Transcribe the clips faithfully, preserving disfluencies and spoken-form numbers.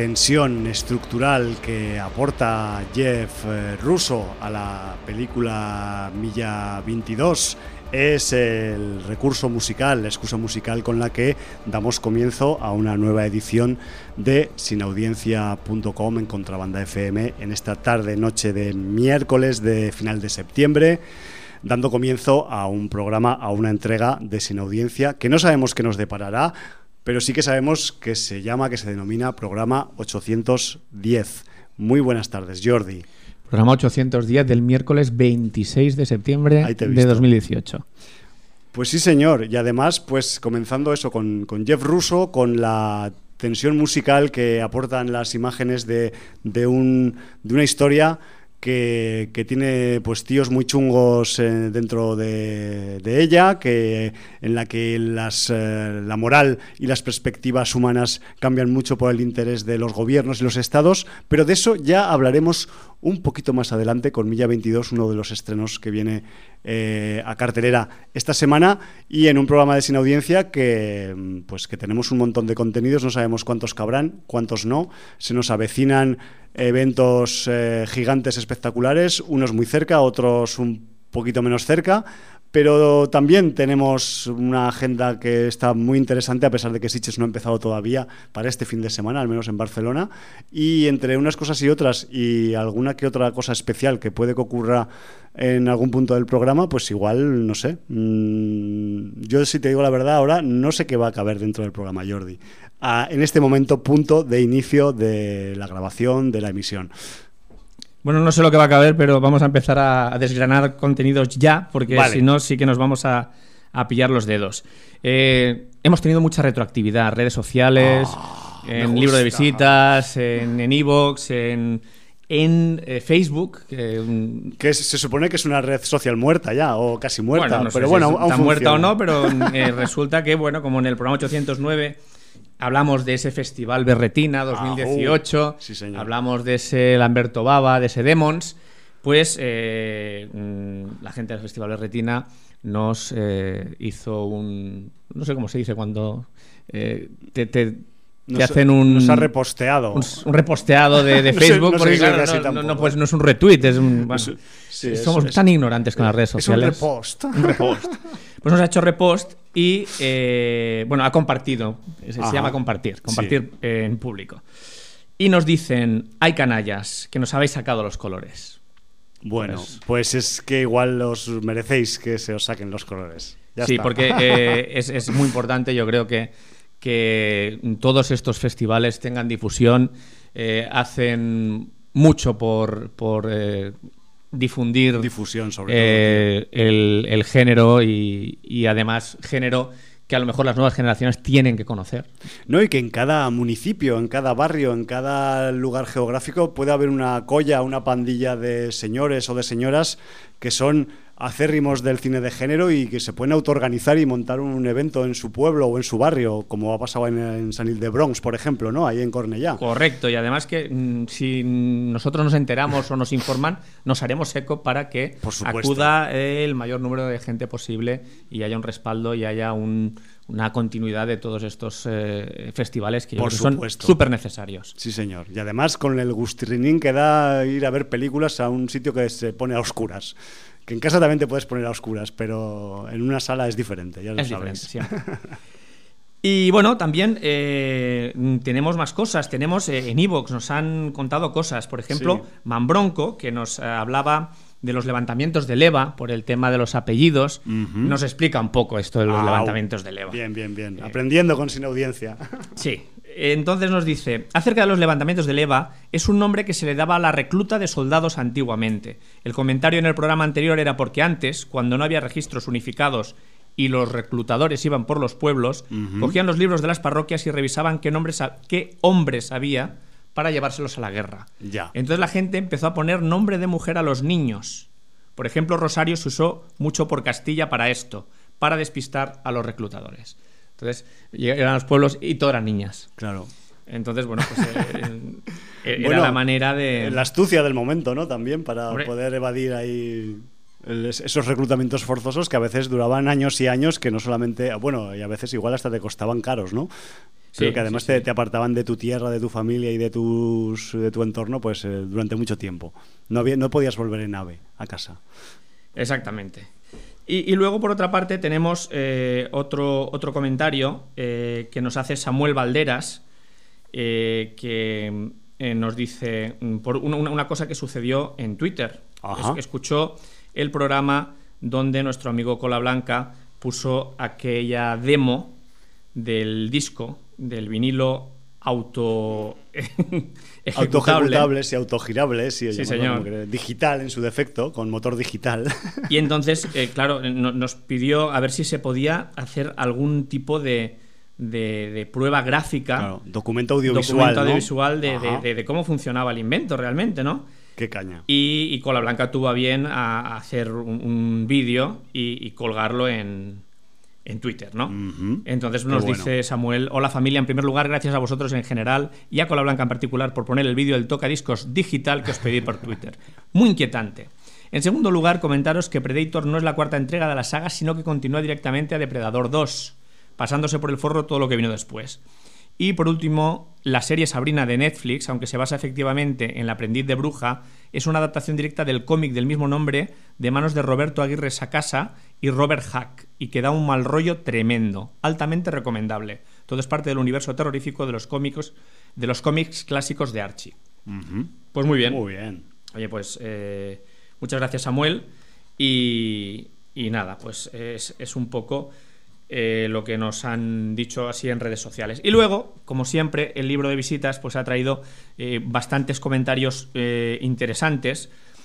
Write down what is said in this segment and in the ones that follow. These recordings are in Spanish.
tensión estructural que aporta Jeff Russo a la película Milla veintidós es el recurso musical, la excusa musical con la que damos comienzo a una nueva edición de sinaudiencia punto com en Contrabanda F M en esta tarde noche de miércoles de final de septiembre, dando comienzo a un programa, a una entrega de Sin Audiencia que no sabemos qué nos deparará, pero sí que sabemos que se llama, que se denomina programa ochocientos diez. Muy buenas tardes, Jordi. Programa ochocientos diez del miércoles veintiséis de septiembre de dos mil dieciocho. Pues sí, señor. Y además, pues comenzando eso con, con Jeff Russo, con la tensión musical que aportan las imágenes de, de, un, de una historia que, que tiene pues tíos muy chungos eh, dentro de, de ella, que, en la que las, eh, la moral y las perspectivas humanas cambian mucho por el interés de los gobiernos y los estados, pero de eso ya hablaremos un poquito más adelante con Milla veintidós, uno de los estrenos que viene eh, a cartelera esta semana, y en un programa de Sin Audiencia que, pues, que tenemos un montón de contenidos, no sabemos cuántos cabrán, cuántos no, se nos avecinan eventos eh, gigantes espectaculares, unos muy cerca, otros un poquito menos cerca, pero también tenemos una agenda que está muy interesante, a pesar de que Sitges no ha empezado todavía para este fin de semana, al menos en Barcelona, y entre unas cosas y otras, y alguna que otra cosa especial que puede que ocurra en algún punto del programa, pues igual, no sé, mmm, yo si te digo la verdad ahora, no sé qué va a caber dentro del programa, Jordi, ah, en este momento, punto de inicio de la grabación, de la emisión. Bueno, no sé lo que va a caber, pero vamos a empezar a, a desgranar contenidos ya, porque vale. Si no, sí que nos vamos a, a pillar los dedos. Eh, hemos tenido mucha retroactividad, redes sociales, oh, en libro de visitas, en iVoox, en, en eh, Facebook. Que, que se supone que es una red social muerta ya, o casi muerta. Bueno, no pero sé bueno, si aún está funciona. Muerta o no, pero eh, resulta que, bueno, como en el programa ochocientos nueve... hablamos de ese Festival Berretina dos mil dieciocho, ah, uh, sí, hablamos de ese Lamberto Bava, de ese Demons, pues eh, la gente del Festival Berretina nos eh, hizo un... no sé cómo se dice cuando eh, te, te, nos, te hacen un... Nos ha reposteado. Un, un repostesto de, de Facebook, no sé, no porque sé claro, no, no, no, pues no es un retweet, es un... Bueno, sí, somos es, tan es, ignorantes con las redes sociales. Es un repost. Un repost. Pues nos ha hecho repost y, eh, bueno, ha compartido. Se, se llama compartir, compartir sí. eh, en público. Y nos dicen, hay canallas, que nos habéis sacado los colores. Bueno, pues, pues es que igual os merecéis que se os saquen los colores. Ya sí, está. Porque eh, es, es muy importante, yo creo que, que todos estos festivales tengan difusión, eh, hacen mucho por... por eh, difundir difusión sobre eh, todo, el, el género y, y además género que a lo mejor las nuevas generaciones tienen que conocer. No, y que en cada municipio, en cada barrio, en cada lugar geográfico puede haber una colla, una pandilla de señores o de señoras que son acérrimos del cine de género y que se pueden autoorganizar y montar un evento en su pueblo o en su barrio, como ha pasado en, en San Ildebronx, por ejemplo, ¿no? Ahí en Cornellá. Correcto, y además que mmm, si nosotros nos enteramos o nos informan, nos haremos eco para que acuda el mayor número de gente posible y haya un respaldo y haya un, una continuidad de todos estos eh, festivales que, yo creo que son súper necesarios. Sí, señor. Y además con el gustrinín que da ir a ver películas a un sitio que se pone a oscuras. Que en casa también te puedes poner a oscuras, pero en una sala es diferente, ya lo es sabes. Diferente, y bueno, también eh, tenemos más cosas. Tenemos eh, en iVoox, nos han contado cosas. Por ejemplo, sí. Manbronco, que nos eh, hablaba de los levantamientos de leva por el tema de los apellidos, uh-huh. Nos explica un poco esto de los ah, levantamientos de leva. Bien, bien, bien. Eh, Aprendiendo con Sin Audiencia. Sí. Entonces nos dice, acerca de los levantamientos de leva, es un nombre que se le daba a la recluta de soldados antiguamente. El comentario en el programa anterior era porque antes, cuando no había registros unificados y los reclutadores iban por los pueblos, uh-huh. cogían los libros de las parroquias y revisaban qué, nombres, qué hombres había para llevárselos a la guerra. Ya. Entonces la gente empezó a poner nombre de mujer a los niños. Por ejemplo, Rosario se usó mucho por Castilla para esto, para despistar a los reclutadores. Entonces, llegan a los pueblos y todas eran niñas. Claro. Entonces, bueno, pues eh, era bueno, la manera de... La astucia del momento, ¿no? También para Hombre. poder evadir ahí el, esos reclutamientos forzosos que a veces duraban años y años, que no solamente... Bueno, y a veces igual hasta te costaban caros, ¿no? pero Sí, que además sí, te, sí. te apartaban de tu tierra, de tu familia y de, tus, de tu entorno pues eh, durante mucho tiempo. No, había, no podías volver en AVE a casa. Exactamente. Y, y luego, por otra parte, tenemos eh, otro, otro comentario eh, que nos hace Samuel Valderas, eh, que eh, nos dice mm, por una, una cosa que sucedió en Twitter. Ajá. Es, escuchó el programa donde nuestro amigo Cola Blanca puso aquella demo del disco, del vinilo auto ejecutable. Autoejecutables y autogirables, y Sí, señor. que, digital en su defecto, con motor digital. Y entonces, eh, claro, no, nos pidió a ver si se podía hacer algún tipo de, de, de prueba gráfica, Claro, documento audiovisual, documento ¿no? audiovisual de, de, Ajá. de, de cómo funcionaba el invento realmente, ¿no? Qué caña. Y, y Cola Blanca tuvo a bien a, a hacer un, un vídeo y, y colgarlo en, en Twitter, ¿no? Uh-huh. Entonces Qué nos bueno. dice Samuel: hola familia, en primer lugar, gracias a vosotros en general y a Cola Blanca en particular por poner el vídeo del tocadiscos digital que os pedí por Twitter. Muy inquietante. En segundo lugar, comentaros que Predator no es la cuarta entrega de la saga, sino que continúa directamente a Depredador dos, pasándose por el forro todo lo que vino después. Y por último, la serie Sabrina de Netflix, aunque se basa efectivamente en La aprendiz de bruja, es una adaptación directa del cómic del mismo nombre de manos de Roberto Aguirre Sacasa y Robert Hack, y que da un mal rollo tremendo, altamente recomendable. Todo es parte del universo terrorífico de los cómicos, de los cómics clásicos de Archie. Uh-huh. Pues muy bien. Muy bien. Oye, pues eh, muchas gracias, Samuel. Y, y nada, pues es, es un poco eh, lo que nos han dicho así en redes sociales. Y luego, como siempre, el libro de visitas pues ha traído eh, bastantes comentarios eh, interesantes.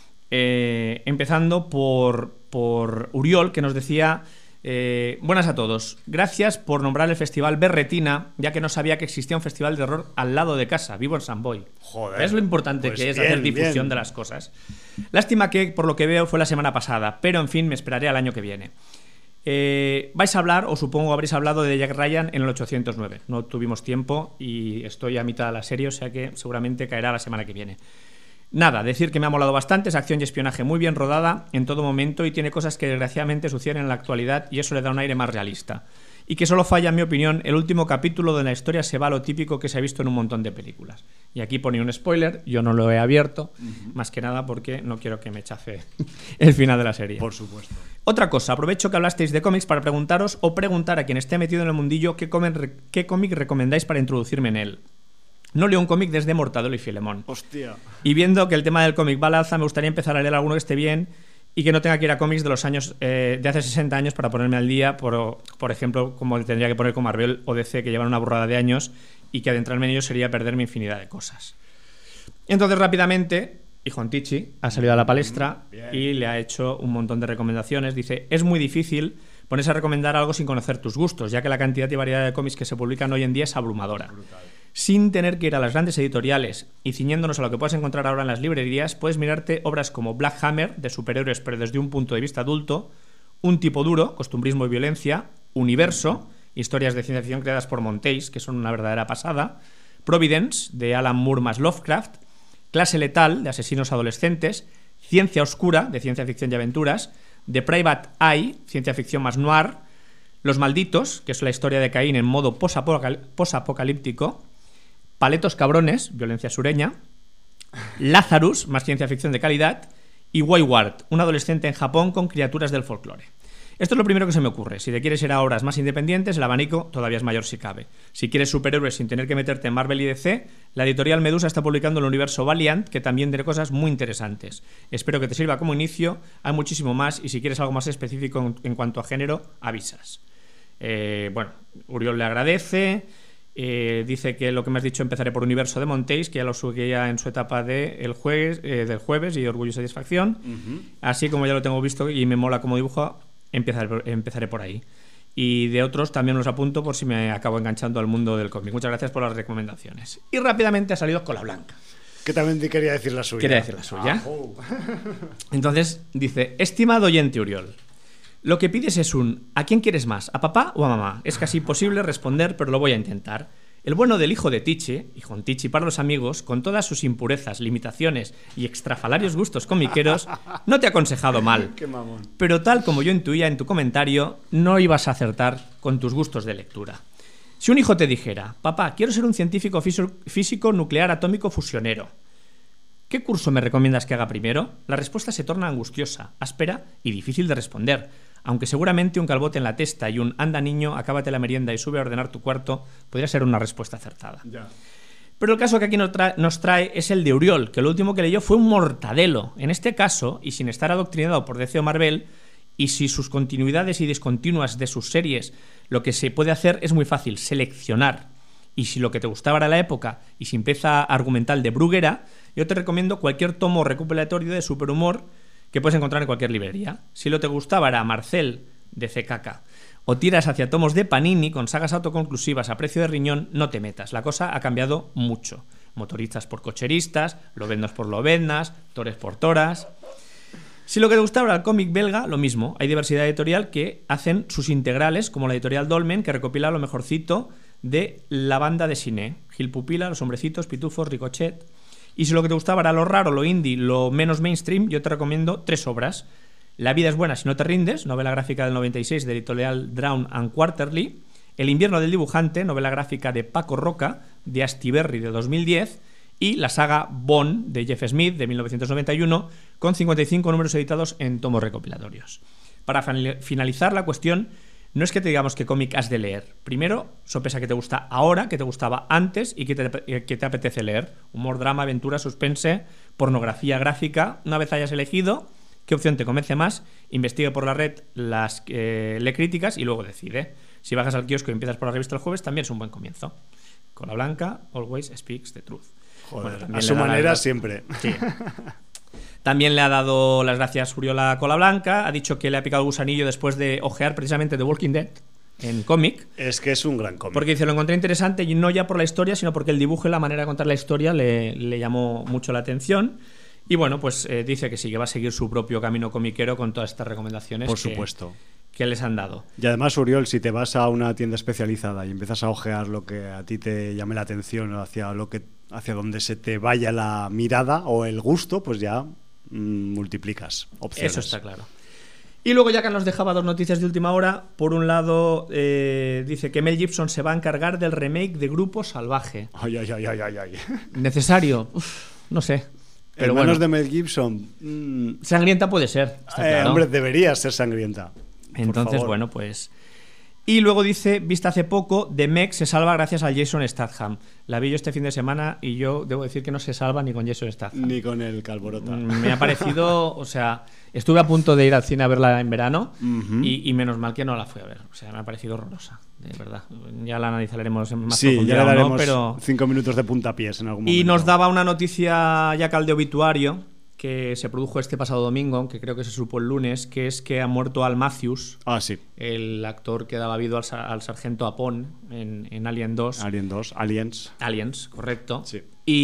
Eh, empezando por, por Uriol, que nos decía: eh, buenas a todos, gracias por nombrar el festival Berretina, ya que no sabía que existía un festival de terror al lado de casa, vivo en San Boi. Joder, ¿Ves lo importante pues que es bien, hacer difusión bien. de las cosas? Lástima que, por lo que veo, fue la semana pasada, pero en fin, me esperaré al año que viene. Eh, vais a hablar, o supongo habréis hablado, de Jack Ryan en el ochocientos nueve. No tuvimos tiempo y estoy a mitad de la serie, o sea que seguramente caerá la semana que viene. Nada, decir que me ha molado bastante, es acción y espionaje muy bien rodada en todo momento y tiene cosas que desgraciadamente suceden en la actualidad y eso le da un aire más realista. Y que solo falla, en mi opinión, el último capítulo donde la historia se va a lo típico que se ha visto en un montón de películas. Y aquí pone un spoiler, yo no lo he abierto, uh-huh. más que nada porque no quiero que me chafe el final de la serie. Por supuesto. Otra cosa, aprovecho que hablasteis de cómics para preguntaros o preguntar a quien esté metido en el mundillo qué cómic, qué cómic recomendáis para introducirme en él. No leo un cómic desde Mortadelo y Filemón. Hostia. Y viendo que el tema del cómic va al alza, me gustaría empezar a leer alguno que esté bien y que no tenga que ir a cómics de los años eh, de hace sesenta años para ponerme al día, por, por ejemplo, como tendría que poner con Marvel o D C, que llevan una burrada de años, y que adentrarme en ellos sería perderme infinidad de cosas. Entonces, rápidamente, Ijontichi ha salido a la palestra Bien. y le ha hecho un montón de recomendaciones. Dice: es muy difícil ponerse a recomendar algo sin conocer tus gustos, ya que la cantidad y variedad de cómics que se publican hoy en día es abrumadora. Brutal. Sin tener que ir a las grandes editoriales y ciñéndonos a lo que puedes encontrar ahora en las librerías, puedes mirarte obras como Black Hammer, de superhéroes pero desde un punto de vista adulto, Un tipo duro, costumbrismo y violencia, Universo, historias de ciencia ficción creadas por Montéis, que son una verdadera pasada, Providence, de Alan Moore más Lovecraft, Clase letal, de asesinos adolescentes, Ciencia oscura, de ciencia ficción y aventuras, The Private Eye, ciencia ficción más noir, Los malditos, que es la historia de Caín en modo posapocal- posapocalíptico, Paletos cabrones, violencia sureña, Lazarus, más ciencia ficción de calidad, y Wayward, un adolescente en Japón con criaturas del folclore. Esto es lo primero que se me ocurre. Si te quieres ir a obras más independientes, el abanico todavía es mayor si cabe. Si quieres superhéroes sin tener que meterte en Marvel y D C, la editorial Medusa está publicando el universo Valiant, que también tiene cosas muy interesantes. Espero que te sirva como inicio, hay muchísimo más, y si quieres algo más específico en, en cuanto a género, avisas. Eh, bueno, Uriol le agradece. Eh, dice que lo que me has dicho, empezaré por Universo de Montéis, que ya lo subía en su etapa de el jueves, eh, del jueves y Orgullo y Satisfacción. Uh-huh. Así como ya lo tengo visto y me mola como dibujo, empezaré, empezaré por ahí. Y de otros también los apunto por si me acabo enganchando al mundo del cómic. Muchas gracias por las recomendaciones. Y rápidamente ha salido Cola Blanca. Que también te quería decir la suya. Quería decir la suya. Ah, oh. Entonces dice: estimado oyente Uriol, lo que pides es un ¿a quién quieres más? ¿A papá o a mamá? Es casi imposible responder, pero lo voy a intentar. El bueno del hijo de Tichi, hijo Tichi para los amigos, con todas sus impurezas, limitaciones y extrafalarios gustos comiqueros, no te ha aconsejado mal. Qué mamón. Pero tal como yo intuía en tu comentario, no ibas a acertar con tus gustos de lectura. Si un hijo te dijera, papá, quiero ser un científico físico nuclear atómico fusionero, ¿qué curso me recomiendas que haga primero? La respuesta se torna angustiosa, áspera y difícil de responder, aunque seguramente un calvote en la testa y un anda niño, acábate la merienda y sube a ordenar tu cuarto podría ser una respuesta acertada. Ya. Pero el caso que aquí nos trae, nos trae es el de Uriol, que lo último que leyó fue un mortadelo. En este caso, y sin estar adoctrinado por D C o Marvel, y si sus continuidades y discontinuas de sus series, lo que se puede hacer es muy fácil, seleccionar. Y si lo que te gustaba era la época y sin pieza argumental de Bruguera, yo te recomiendo cualquier tomo recopilatorio de superhumor que puedes encontrar en cualquier librería. Si lo que te gustaba era Marcel, de C K K, o tiras hacia tomos de Panini con sagas autoconclusivas a precio de riñón, no te metas. La cosa ha cambiado mucho. Motoristas por cocheristas, lobendos por lobeznas, tores por toras. Si lo que te gustaba era el cómic belga, lo mismo. Hay diversidad editorial que hacen sus integrales, como la editorial Dolmen, que recopila lo mejorcito de la banda de cine. Gil Pupila, Los Hombrecitos, Pitufos, Ricochet. Y si lo que te gustaba era lo raro, lo indie, lo menos mainstream, yo te recomiendo tres obras. La vida es buena si no te rindes, novela gráfica del noventa y seis de editorial Drown and Quarterly. El invierno del dibujante, novela gráfica de Paco Roca, de Astiberri de dos mil diez. Y la saga Bond de Jeff Smith de mil novecientos noventa y uno, con cincuenta y cinco números editados en tomos recopilatorios. Para finalizar la cuestión, no es que te digamos qué cómic has de leer. Primero, sopesa que te gusta ahora, que te gustaba antes y que te, que te apetece leer. Humor, drama, aventura, suspense, pornografía gráfica. Una vez hayas elegido qué opción te convence más, investiga por la red, las eh, lee críticas y luego decide. Si bajas al kiosco y empiezas por la revista El Jueves, también es un buen comienzo. Cola Blanca, always speaks the truth. Joder, bueno, a su manera la... siempre. Sí. También le ha dado las gracias Uriol a Cola Blanca, ha dicho que le ha picado el gusanillo después de ojear precisamente The Walking Dead en cómic. Es que es un gran cómic. Porque dice, lo encontré interesante y no ya por la historia, sino porque el dibujo y la manera de contar la historia le, le llamó mucho la atención. Y bueno, pues eh, dice que sí, que va a seguir su propio camino comiquero con todas estas recomendaciones. Por que, supuesto. que les han dado. Y además, Uriol, si te vas a una tienda especializada y empiezas a ojear lo que a ti te llame la atención o hacia, lo que, hacia donde se te vaya la mirada o el gusto, pues ya mmm, multiplicas opciones. Eso está claro. Y luego ya que nos dejaba dos noticias de última hora, por un lado eh, dice que Mel Gibson se va a encargar del remake de Grupo Salvaje. Ay, ay, ay, ay, ay, ay. ¿Necesario? Uf, no sé. Pero en manos bueno, de Mel Gibson. Mmm, sangrienta puede ser. Está eh, claro. Hombre, debería ser sangrienta. Entonces, bueno, pues... Y luego dice, vista hace poco, The Meg se salva gracias a Jason Statham. La vi yo este fin de semana y yo debo decir que no se salva ni con Jason Statham. Ni con el Calborota. Me ha parecido, o sea, estuve a punto de ir al cine a verla en verano uh-huh. y, y menos mal que no la fui a ver. O sea, me ha parecido horrorosa, de verdad. Ya la analizaremos en más sí, profundidad. Ya le daremos ¿no? Pero... cinco minutos de puntapiés en algún momento. Y nos daba una noticia ya cal de obituario que se produjo este pasado domingo, que creo que se supo el lunes, que es que ha muerto Al Matthews, ah, sí. el actor que daba vida al, al sargento Apón en, en Alien dos. Alien dos, Aliens. Aliens, correcto. Sí.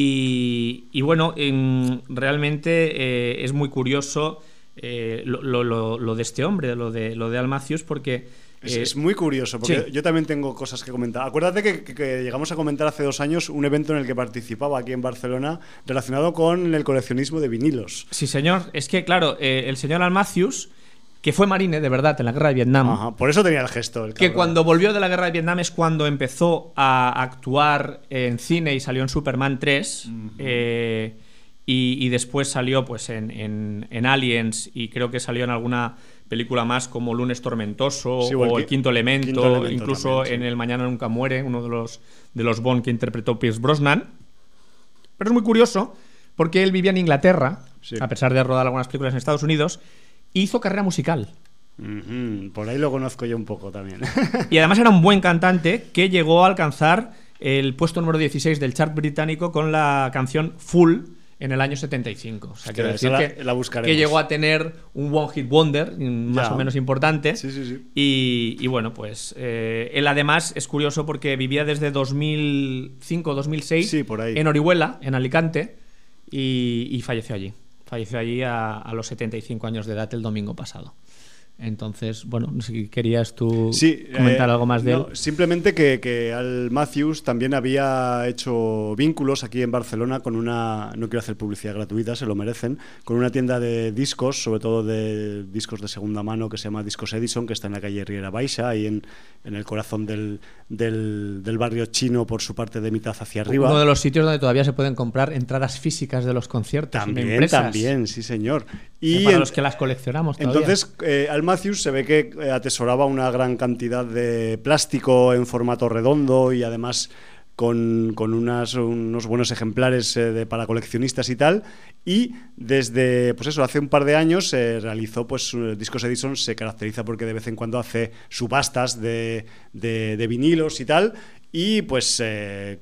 Y, y bueno, en, realmente eh, es muy curioso eh, lo, lo, lo de este hombre, lo de, lo de Al Matthews, porque... Es, es muy curioso, porque sí. yo también tengo cosas que comentar. Acuérdate que, que, que llegamos a comentar hace dos años un evento en el que participaba aquí en Barcelona relacionado con el coleccionismo de vinilos. Sí, señor. Es que, claro, eh, el señor Al Matthews, que fue marine, de verdad, en la guerra de Vietnam. Ajá, por eso tenía el gesto. El que cuando volvió de la guerra de Vietnam es cuando empezó a actuar en cine y salió en Superman tres. Uh-huh. eh, y, y después salió pues en, en, en Aliens y creo que salió en alguna... película más como Lunes Tormentoso sí, o, o El Quinto Elemento, Quinto Elemento incluso también, sí. En El Mañana Nunca Muere, uno de los, de los Bond que interpretó Pierce Brosnan. Pero es muy curioso porque él vivía en Inglaterra, sí. A pesar de rodar algunas películas en Estados Unidos, e hizo carrera musical. Mm-hmm. Por ahí lo conozco yo un poco también. Y además era un buen cantante que llegó a alcanzar el puesto número dieciséis del chart británico con la canción Full en el año setenta y cinco. O sea, quiero decir la, que, la que llegó a tener un one hit wonder más ya. o menos importante. Sí, sí, sí. Y, y bueno, pues eh, él además es curioso porque vivía desde dos mil cinco dos mil seis sí, por ahí. En Orihuela, en Alicante, y, y falleció allí. Falleció allí a, a los setenta y cinco años de edad el domingo pasado. Entonces, bueno, si querías tú sí, comentar eh, algo más de no, él. Simplemente que, que Al Matthews también había hecho vínculos aquí en Barcelona con una, no quiero hacer publicidad gratuita, se lo merecen, con una tienda de discos, sobre todo de discos de segunda mano, que se llama Discos Edison, que está en la calle Riera Baixa, ahí en, en el corazón del, del, del barrio chino, por su parte de mitad hacia arriba. Uno de los sitios donde todavía se pueden comprar entradas físicas de los conciertos. También, también, sí señor. Y para en, los que las coleccionamos todavía. Entonces, eh, Al Matthews se ve que eh, atesoraba una gran cantidad de plástico en formato redondo y además con, con unas, unos buenos ejemplares eh, de, para coleccionistas y tal. Y desde, pues eso, hace un par de años se eh, realizó, pues Discos Edison se caracteriza porque de vez en cuando hace subastas de, de, de vinilos y tal. Y pues eh,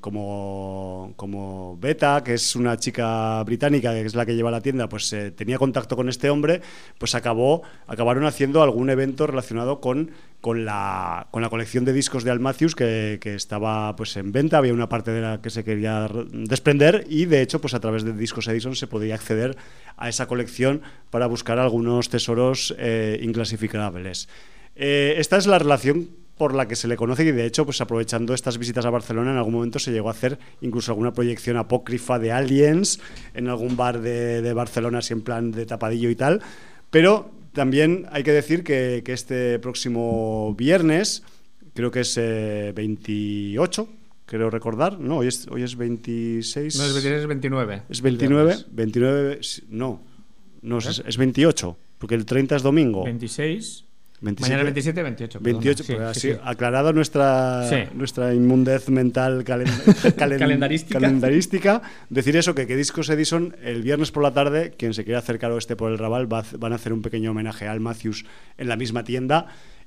como, como Beta, que es una chica británica, que es la que lleva la tienda, pues eh, tenía contacto con este hombre, pues acabó, acabaron haciendo algún evento relacionado con, con, la, con la colección de discos de Al Matthews que, que estaba pues en venta. Había una parte de la que se quería desprender y de hecho pues a través de Discos Edison se podía acceder a esa colección para buscar algunos tesoros eh, inclasificables. Eh, esta es la relación por la que se le conoce y de hecho pues aprovechando estas visitas a Barcelona en algún momento se llegó a hacer incluso alguna proyección apócrifa de Aliens en algún bar de, de Barcelona así en plan de tapadillo y tal, pero también hay que decir que, que este próximo viernes, creo que es eh, veintiocho, creo recordar, no, hoy es, hoy es veintiséis, no es veintiséis, es veintinueve, es veintinueve, veintinueve, no, no ¿Eh? es, es veintiocho, porque el treinta es domingo, veintiséis veintisiete, mañana veintisiete, veintiocho. veintiocho, sí, pues sí, así, sí. aclarado nuestra, sí. nuestra inmundez mental calen, calen, calendarística. calendarística, decir eso, que, que Discos Edison, el viernes por la tarde, quien se quiera acercar al oeste por el Raval, va, van a hacer un pequeño homenaje a Al Matthews en la misma tienda.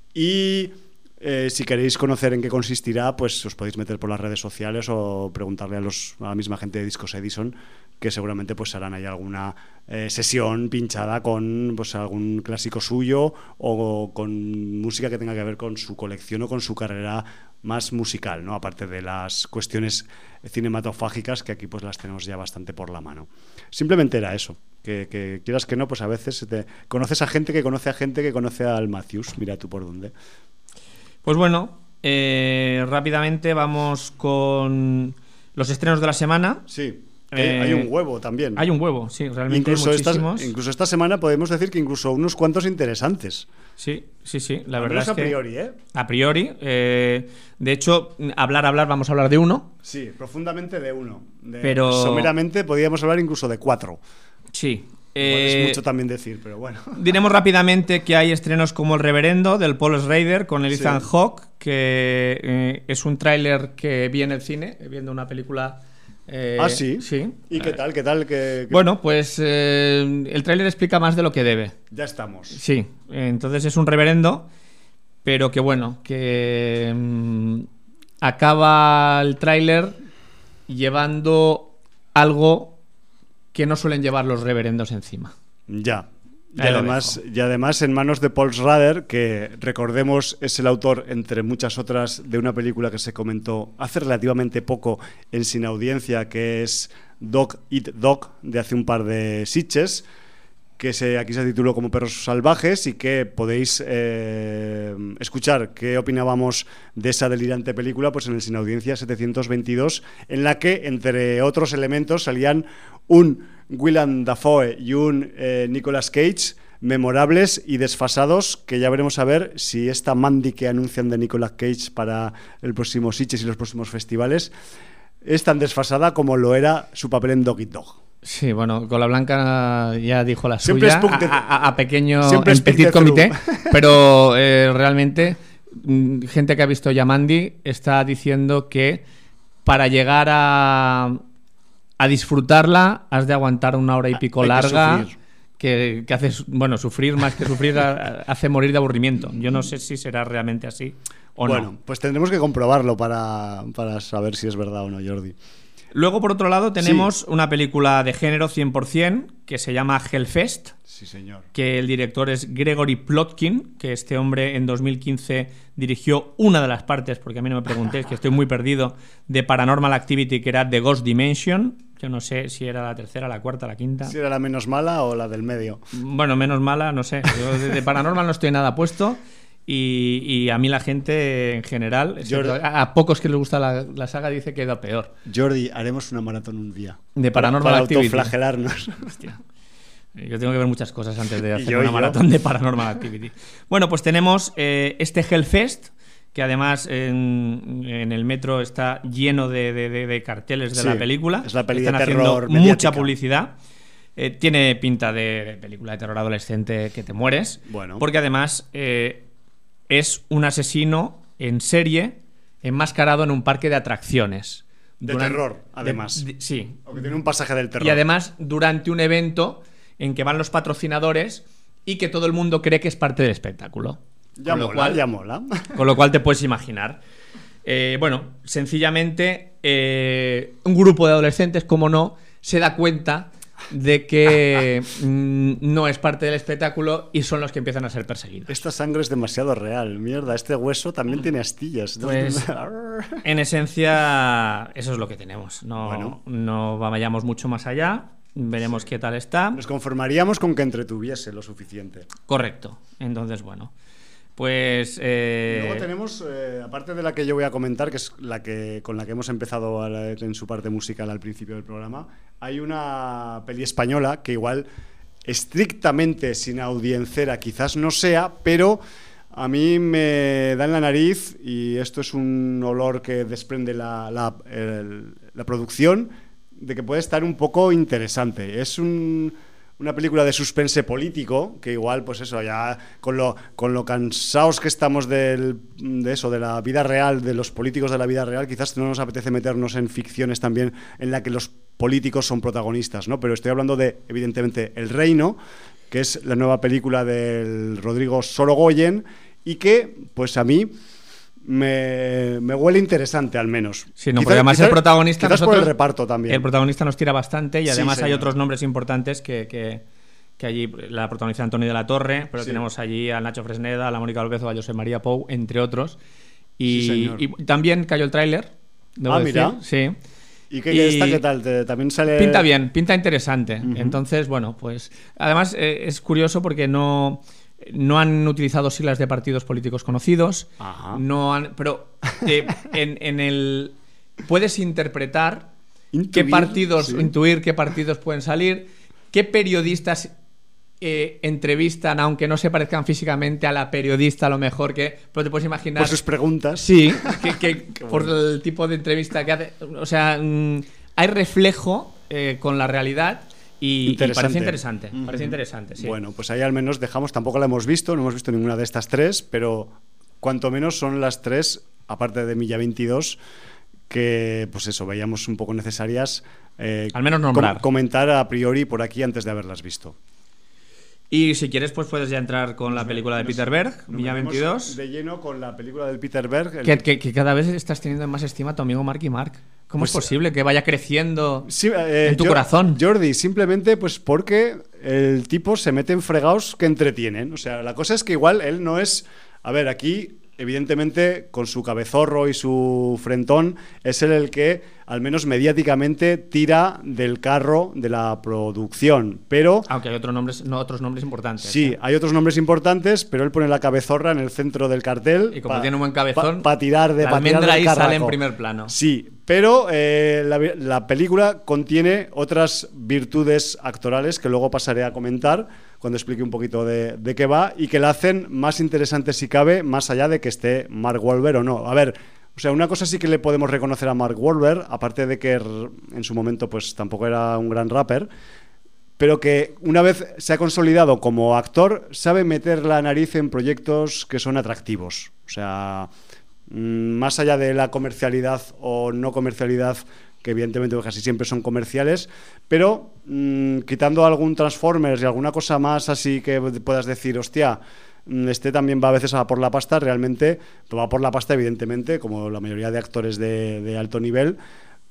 Y eh, si queréis conocer en qué consistirá, pues os podéis meter por las redes sociales o preguntarle a, los, a la misma gente de Discos Edison, que seguramente pues harán ahí alguna eh, sesión pinchada con pues algún clásico suyo o con música que tenga que ver con su colección o con su carrera más musical, ¿no? Aparte de las cuestiones cinematográficas que aquí pues las tenemos ya bastante por la mano. Simplemente era eso, que, que quieras que no, pues a veces te conoces a gente que conoce a gente que conoce a Al Matthews, mira tú por dónde. Pues bueno, eh, rápidamente vamos con los estrenos de la semana. Sí. Eh, hay un huevo también. Hay un huevo, sí, realmente incluso muchísimos. Esta, incluso esta semana podemos decir que incluso unos cuantos interesantes. Sí, sí, sí. La Al verdad es a que priori, ¿eh? A priori. Eh, de hecho, hablar, hablar, vamos a hablar de uno. Sí, profundamente de uno. De, pero someramente podríamos hablar incluso de cuatro. Sí. Eh, es mucho también decir, pero bueno. Diremos rápidamente que hay estrenos como El Reverendo del Paul Schrader con el Ethan sí. Hawke, que eh, es un tráiler que vi en el cine, viendo una película. Eh, ah, sí. Sí. ¿Y qué tal? ¿Qué tal? ¿Qué, qué... Bueno, pues eh, el tráiler explica más de lo que debe. Ya estamos. Sí. Entonces es un reverendo, pero que bueno, que mmm, acaba el tráiler llevando algo que no suelen llevar los reverendos encima. Ya. Y además, y además en manos de Paul Schrader, que recordemos es el autor, entre muchas otras, de una película que se comentó hace relativamente poco en Sin Audiencia, que es Dog Eat Dog, de hace un par de sitches, que se, aquí se tituló como Perros Salvajes y que podéis eh, escuchar qué opinábamos de esa delirante película pues en el Sin Audiencia setecientos veintidós, en la que, entre otros elementos, salían un Willem Dafoe y un eh, Nicolas Cage memorables y desfasados, que ya veremos a ver si esta Mandy que anuncian de Nicolas Cage para el próximo Sitges y los próximos festivales es tan desfasada como lo era su papel en Dog Eat Dog. Sí, bueno, Cola Blanca ya dijo la siempre suya de, a, a, a pequeño en petit comité, pero eh, realmente gente que ha visto ya Mandy está diciendo que para llegar a a disfrutarla has de aguantar una hora y pico Hay larga que, que, que hace, bueno, sufrir más que sufrir hace morir de aburrimiento. Yo no sé si será realmente así o bueno, no. Bueno, pues tendremos que comprobarlo para, para saber si es verdad o no, Jordi. Luego, por otro lado, tenemos sí. una película de género cien por cien que se llama Hellfest. Sí, señor. Que el director es Gregory Plotkin, que este hombre en dos mil quince dirigió una de las partes, porque a mí no me preguntéis, que estoy muy perdido, de Paranormal Activity, que era The Ghost Dimension. Yo no sé si era la tercera, la cuarta, la quinta. Si era la menos mala o la del medio. Bueno, menos mala, no sé. Yo de Paranormal no estoy nada puesto. Y, y a mí la gente en general, Jordi, a, a pocos que les gusta la, la saga, dice que da peor. Jordi, haremos una maratón un día. De Paranormal para, para Activity. autoflagelarnos. Hostia. Yo tengo que ver muchas cosas antes de hacer yo, una yo. maratón de Paranormal Activity. Bueno, pues tenemos eh, este Hellfest, que además en, en el metro está lleno de, de, de, de carteles de sí, la película. Es la peli Están de terror haciendo mediática. Mucha publicidad. Eh, tiene pinta de, de película de terror adolescente que te mueres. Bueno. Porque además eh, es un asesino en serie enmascarado en un parque de atracciones. De Durante, terror, además. De, de, sí. Aunque tiene un pasaje del terror. Y además durante un evento en que van los patrocinadores y que todo el mundo cree que es parte del espectáculo. Ya con mola, lo cual, ya mola. Con lo cual te puedes imaginar. Eh, bueno, sencillamente eh, un grupo de adolescentes, como no, se da cuenta de que mm, no es parte del espectáculo y son los que empiezan a ser perseguidos. Esta sangre es demasiado real, mierda. Este hueso también tiene astillas. Pues, en esencia, eso es lo que tenemos. No, bueno. no vayamos mucho más allá. Veremos sí. qué tal está. Nos conformaríamos con que entretuviese lo suficiente. Correcto. Entonces, bueno. Pues. Eh... Luego tenemos, eh, aparte de la que yo voy a comentar, que es la que con la que hemos empezado a la, en su parte musical al principio del programa, hay una peli española que igual estrictamente sin audiencera quizás no sea, pero a mí me da en la nariz, y esto es un olor que desprende la, la, el, la producción, de que puede estar un poco interesante. Es un, una película de suspense político, que igual, pues eso, ya con lo, con lo cansados que estamos del, de eso, de la vida real, de los políticos de la vida real, quizás no nos apetece meternos en ficciones también en la que los políticos son protagonistas, ¿no? Pero estoy hablando de, evidentemente, El Reino, que es la nueva película del Rodrigo Sorogoyen, y que, pues a mí... Me, me huele interesante, al menos. Sí, no, porque además el protagonista quizás por el reparto también. El protagonista nos tira bastante y además sí, hay otros nombres importantes que, que, que allí la protagoniza Antonio de la Torre, pero sí. tenemos allí a Nacho Fresneda, a la Mónica López o a José María Pou, entre otros. Y, sí, y también cayó el tráiler. Ah, decir. Mira. Sí. ¿Y qué, qué está, qué tal? ¿Te, también sale... Pinta bien, pinta interesante. Uh-huh. Entonces, bueno, pues además eh, es curioso porque no... No han utilizado siglas de partidos políticos conocidos. Ajá. No han, pero eh, en, en el puedes interpretar intuir, qué partidos, sí. intuir qué partidos pueden salir, qué periodistas eh, entrevistan, aunque no se parezcan físicamente a la periodista, a lo mejor que, pero te puedes imaginar. Por sus preguntas. Sí, que, que por bueno. el tipo de entrevista que hace. O sea, mmm, hay reflejo eh, con la realidad. Y, y parece interesante, uh-huh. parece interesante, sí. Bueno, pues ahí al menos dejamos, tampoco la hemos visto, no hemos visto ninguna de estas tres, pero cuanto menos son las tres, aparte de Milla veintidós, que pues eso, veíamos un poco necesarias eh, al menos nombrar. Com- comentar a priori por aquí antes de haberlas visto. Y si quieres, pues puedes ya entrar con la película de nos, Peter Berg, Milla veintidós. De lleno con la película del Peter Berg. El... Que, que, que cada vez estás teniendo más estima a tu amigo Marky Mark. ¿Cómo pues, es posible que vaya creciendo sí, eh, en tu yo, corazón? Jordi, simplemente pues porque el tipo se mete en fregados que entretienen. O sea, la cosa es que igual él no es... A ver, aquí, evidentemente, con su cabezorro y su frentón, es él el que, al menos mediáticamente, tira del carro de la producción. Pero... Aunque hay otros nombres, no, otros nombres importantes. Sí, ¿eh? hay otros nombres importantes, pero él pone la cabezorra en el centro del cartel. Y como pa, tiene un buen cabezón, para pa tirar de la pa almendra tirar ahí carraco. sale en primer plano. Sí, pero eh, la, la película contiene otras virtudes actorales que luego pasaré a comentar cuando explique un poquito de, de qué va y que la hacen más interesante si cabe, más allá de que esté Mark Wahlberg o no. A ver, o sea, una cosa sí que le podemos reconocer a Mark Wahlberg, aparte de que en su momento pues tampoco era un gran rapper, pero que una vez se ha consolidado como actor, sabe meter la nariz en proyectos que son atractivos. O sea, más allá de la comercialidad o no comercialidad, que evidentemente casi siempre son comerciales, pero mmm, quitando algún Transformers y alguna cosa más así que puedas decir, hostia, este también va a veces a por la pasta, realmente va por la pasta evidentemente, como la mayoría de actores de, de alto nivel,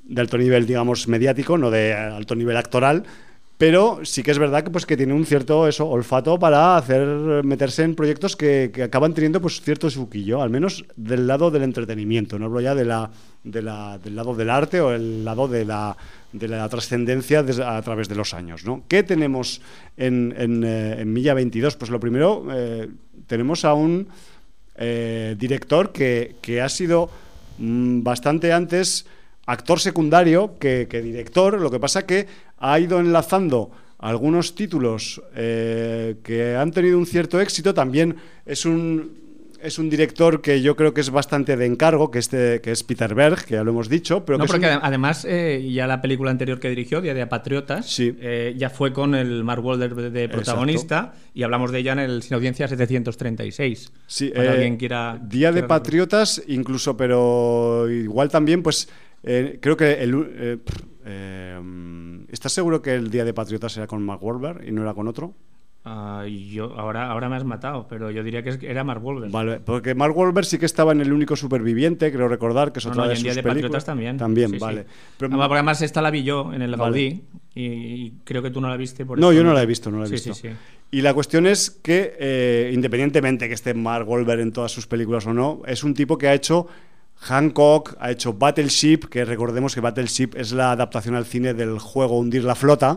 de alto nivel, digamos, mediático, no de alto nivel actoral, pero sí que es verdad que, pues, que tiene un cierto eso, olfato para hacer meterse en proyectos que, que acaban teniendo, pues, cierto suquillo, al menos del lado del entretenimiento. No hablo ya de la, de la, del lado del arte o el lado de la, de la trascendencia a través de los años, ¿no? ¿Qué tenemos en, en, eh, en Milla veintidós? Pues lo primero, eh, tenemos a un eh, director que, que ha sido mmm, bastante antes actor secundario que, que director. Lo que pasa que ha ido enlazando algunos títulos eh, que han tenido un cierto éxito. También es un, es un director que yo creo que es bastante de encargo, que, este, que es Peter Berg, que ya lo hemos dicho. Pero no, que porque un... además eh, ya la película anterior que dirigió, Día de Patriotas, sí. eh, ya fue con el Mark Wahlberg de protagonista. Exacto. Y hablamos de ella en el Sin Audiencia setecientos treinta y seis. Sí, para eh, alguien quiera... Día de quiera... Patriotas incluso, pero igual también, pues... Eh, creo que el, eh, eh, ¿estás seguro que el Día de Patriotas era con Mark Wahlberg y no era con otro? Uh, yo ahora, ahora me has matado, pero yo diría que era Mark Wahlberg. Vale, porque Mark Wahlberg sí que estaba en El único superviviente, creo recordar, que es otra no, no, de y en sus Día de películas. Patriotas también. También, sí, vale. Sí. Pero, además, porque además esta la vi yo en el Gaudí, vale. y, y creo que tú no la viste. Por no, eso yo no la he visto, no la he sí, visto. Sí, sí. Y la cuestión es que, eh, independientemente que esté Mark Wahlberg en todas sus películas o no, es un tipo que ha hecho Hancock, ha hecho Battleship, que recordemos que Battleship es la adaptación al cine del juego Hundir la flota.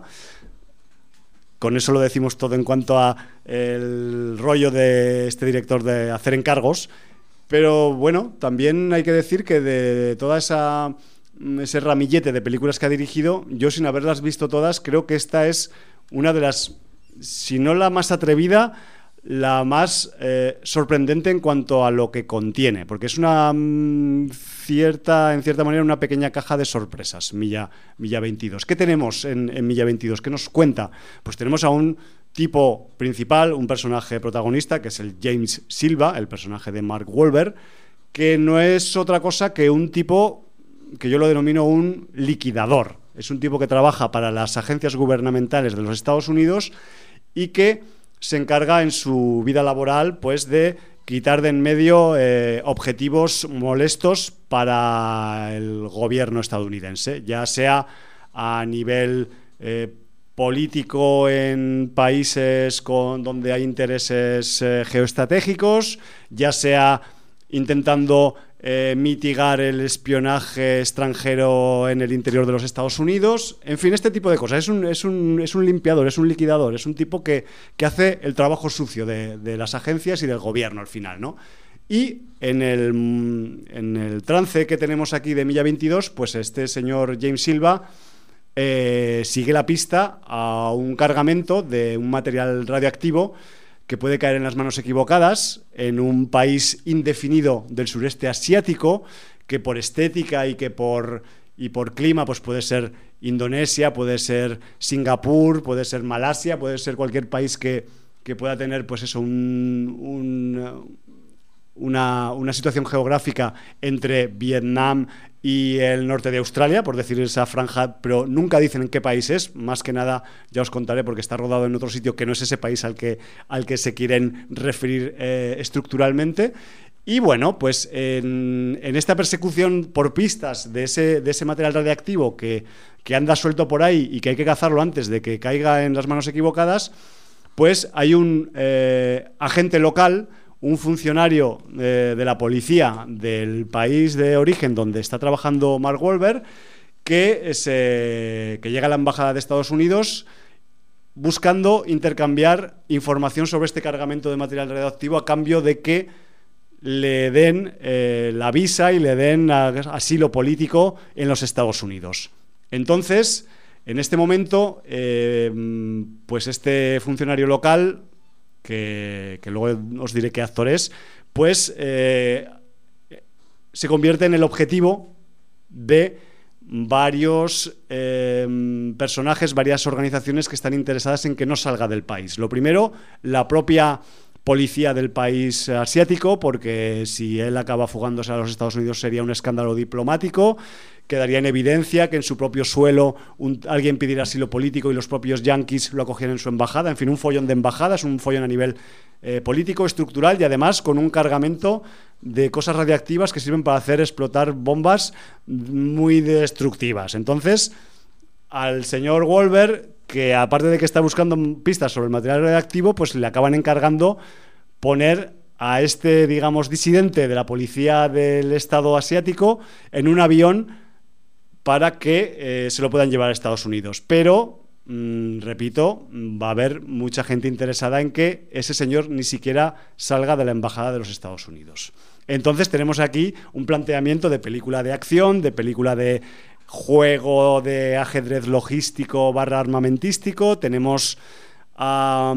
Con eso lo decimos todo en cuanto a el rollo de este director de hacer encargos. Pero bueno, también hay que decir que de toda esa ese ramillete de películas que ha dirigido, yo sin haberlas visto todas, creo que esta es una de las, si no la más atrevida, la más eh, sorprendente en cuanto a lo que contiene, porque es una mm, cierta, en cierta manera, una pequeña caja de sorpresas, Milla, Milla veintidós. ¿Qué tenemos en, en Milla veintidós? ¿Qué nos cuenta? Pues tenemos a un tipo principal, un personaje protagonista, que es el James Silva, el personaje de Mark Wahlberg, que no es otra cosa que un tipo que yo lo denomino un liquidador. Es un tipo que trabaja para las agencias gubernamentales de los Estados Unidos y que se encarga en su vida laboral, pues, de quitar de en medio eh, objetivos molestos para el gobierno estadounidense, ya sea a nivel eh, político en países con, donde hay intereses eh, geoestratégicos, ya sea intentando eh, mitigar el espionaje extranjero en el interior de los Estados Unidos. En fin, este tipo de cosas. Es un, es un, es un limpiador, es un liquidador, es un tipo que, que hace el trabajo sucio de, de las agencias y del gobierno al final, ¿no? Y en el, en el trance que tenemos aquí de Milla veintidós, pues este señor James Silva eh, sigue la pista a un cargamento de un material radioactivo que puede caer en las manos equivocadas en un país indefinido del sureste asiático, que por estética y que por, y por clima pues puede ser Indonesia, puede ser Singapur, puede ser Malasia, puede ser cualquier país que, que pueda tener pues eso, un, un, una, una situación geográfica entre Vietnam y el norte de Australia, por decir esa franja, pero nunca dicen en qué país es. Más que nada ya os contaré, porque está rodado en otro sitio que no es ese país al que, al que se quieren referir eh, estructuralmente. Y bueno, pues en, en esta persecución por pistas de ese, de ese material radiactivo que, que anda suelto por ahí y que hay que cazarlo antes de que caiga en las manos equivocadas, pues hay un eh, agente local, un funcionario eh, de la policía del país de origen donde está trabajando Mark Wahlberg, que, se, que llega a la embajada de Estados Unidos buscando intercambiar información sobre este cargamento de material radioactivo a cambio de que le den eh, la visa y le den asilo político en los Estados Unidos. Entonces, en este momento, eh, pues este funcionario local, Que, que luego os diré qué actor es, pues eh, se convierte en el objetivo de varios eh, personajes, varias organizaciones que están interesadas en que no salga del país. Lo primero, la propia policía del país asiático, porque si él acaba fugándose a los Estados Unidos sería un escándalo diplomático. Quedaría en evidencia que en su propio suelo un, alguien pidiera asilo político y los propios yanquis lo acogieran en su embajada. En fin, un follón de embajadas, un follón a nivel eh, político, estructural, y además con un cargamento de cosas radiactivas que sirven para hacer explotar bombas muy destructivas. Entonces, al señor Wolver, que aparte de que está buscando pistas sobre el material radiactivo, pues le acaban encargando poner a este, digamos, disidente de la policía del Estado asiático en un avión para que eh, se lo puedan llevar a Estados Unidos. Pero, mmm, repito, va a haber mucha gente interesada en que ese señor ni siquiera salga de la embajada de los Estados Unidos. Entonces tenemos aquí un planteamiento de película de acción, de película de juego de ajedrez logístico barra armamentístico. Tenemos a,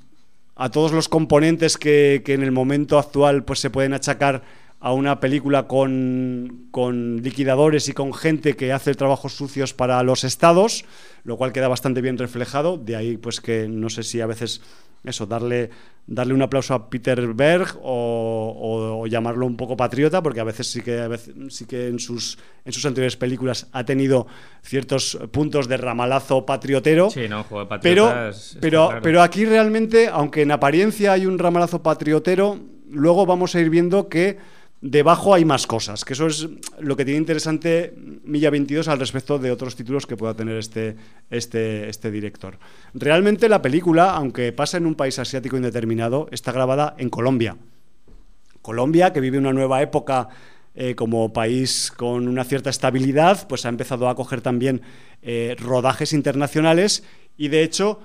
a todos los componentes que, que en el momento actual pues se pueden achacar a una película con, con liquidadores y con gente que hace trabajos sucios para los estados, lo cual queda bastante bien reflejado. De ahí pues que no sé si a veces eso, darle, darle un aplauso a Peter Berg o, o, o llamarlo un poco patriota, porque a veces sí que, a veces, sí que en, sus, en sus anteriores películas ha tenido ciertos puntos de ramalazo patriotero. Sí, no, juego de patriotas. Pero, pero, claro. pero aquí realmente, aunque en apariencia hay un ramalazo patriotero, luego vamos a ir viendo que debajo hay más cosas, que eso es lo que tiene interesante Milla veintidós al respecto de otros títulos que pueda tener este, este, este director. Realmente la película, aunque pasa en un país asiático indeterminado, está grabada en Colombia. Colombia, que vive una nueva época eh, como país con una cierta estabilidad, pues ha empezado a acoger también eh, rodajes internacionales y de hecho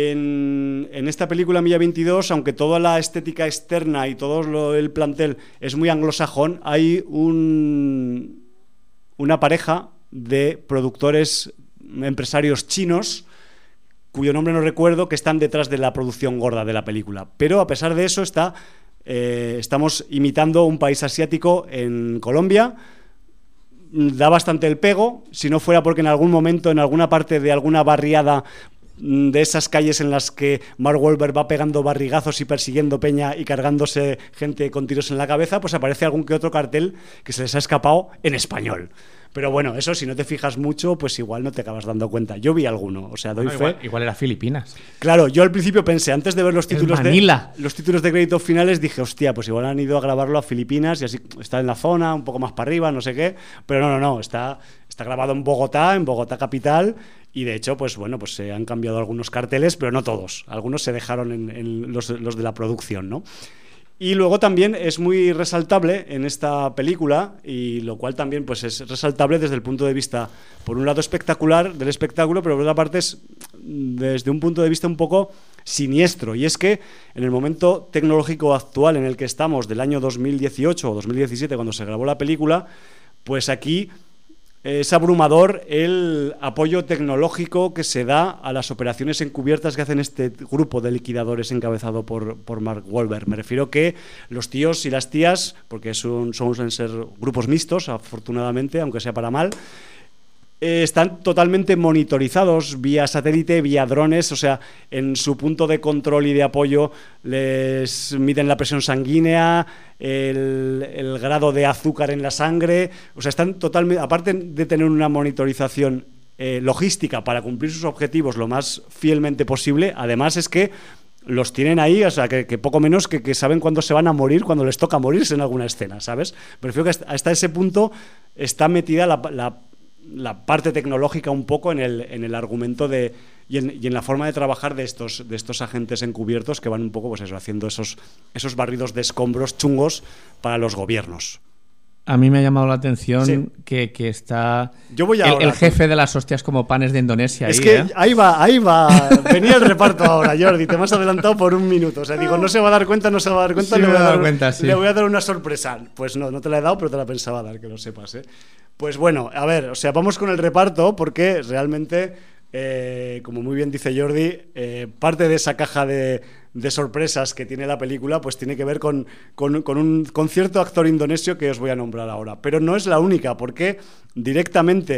En, en esta película Milla veintidós, aunque toda la estética externa y todo lo, el plantel es muy anglosajón, hay un, una pareja de productores, empresarios chinos, cuyo nombre no recuerdo, que están detrás de la producción gorda de la película. Pero a pesar de eso está, eh, estamos imitando un país asiático en Colombia. Da bastante el pego, si no fuera porque en algún momento, en alguna parte de alguna barriada de esas calles en las que Mark Wahlberg va pegando barrigazos y persiguiendo peña y cargándose gente con tiros en la cabeza, pues aparece algún que otro cartel que se les ha escapado en español. Pero bueno, eso si no te fijas mucho, pues igual no te acabas dando cuenta. Yo vi alguno, o sea, doy no, fe. Igual, igual era Filipinas. Claro, yo al principio pensé, antes de ver los títulos de los títulos de crédito finales, dije, hostia, pues igual han ido a grabarlo a Filipinas y así está en la zona, un poco más para arriba, no sé qué. Pero no, no, no, está, está grabado en Bogotá, en Bogotá capital. Y de hecho, pues bueno, pues se han cambiado algunos carteles, pero no todos. Algunos se dejaron en, en los, los de la producción, ¿no? Y luego también es muy resaltable en esta película, y lo cual también pues es resaltable desde el punto de vista, por un lado espectacular del espectáculo, pero por otra parte es desde un punto de vista un poco siniestro. Y es que en el momento tecnológico actual en el que estamos, del año dos mil dieciocho o dos mil diecisiete, cuando se grabó la película, pues aquí es abrumador el apoyo tecnológico que se da a las operaciones encubiertas que hacen este grupo de liquidadores encabezado por, por Mark Wahlberg. Me refiero que los tíos y las tías, porque son, suelen ser grupos mixtos, afortunadamente, aunque sea para mal, eh, están totalmente monitorizados vía satélite, vía drones, o sea, en su punto de control y de apoyo les miden la presión sanguínea, el, el grado de azúcar en la sangre, o sea, están totalmente, aparte de tener una monitorización eh, logística para cumplir sus objetivos lo más fielmente posible, además es que los tienen ahí, o sea, que, que poco menos que, que saben cuándo se van a morir, cuando les toca morirse en alguna escena, ¿sabes? Prefiero que hasta, hasta ese punto está metida la, la la parte tecnológica un poco en el, en el argumento de y en, y en la forma de trabajar de estos, de estos agentes encubiertos que van un poco pues eso, haciendo esos, esos barridos de escombros chungos para los gobiernos. A mí me ha llamado la atención sí. que, que está Yo voy el, ahora, el jefe de las hostias como panes de Indonesia. Es ahí, que ¿eh? ahí va, ahí va. Venía el reparto ahora, Jordi. Te me has adelantado por un minuto. O sea, digo, no se va a dar cuenta, no se va a dar cuenta. Sí, le, voy a dar, cuenta, sí. le voy a dar una sorpresa. Pues no, no te la he dado, pero te la pensaba dar, que lo sepas, ¿eh? Pues bueno, a ver, o sea, vamos con el reparto porque realmente, eh, como muy bien dice Jordi, eh, parte de esa caja de, de sorpresas que tiene la película pues tiene que ver con, con, con un con cierto actor indonesio que os voy a nombrar ahora. Pero no es la única, porque directamente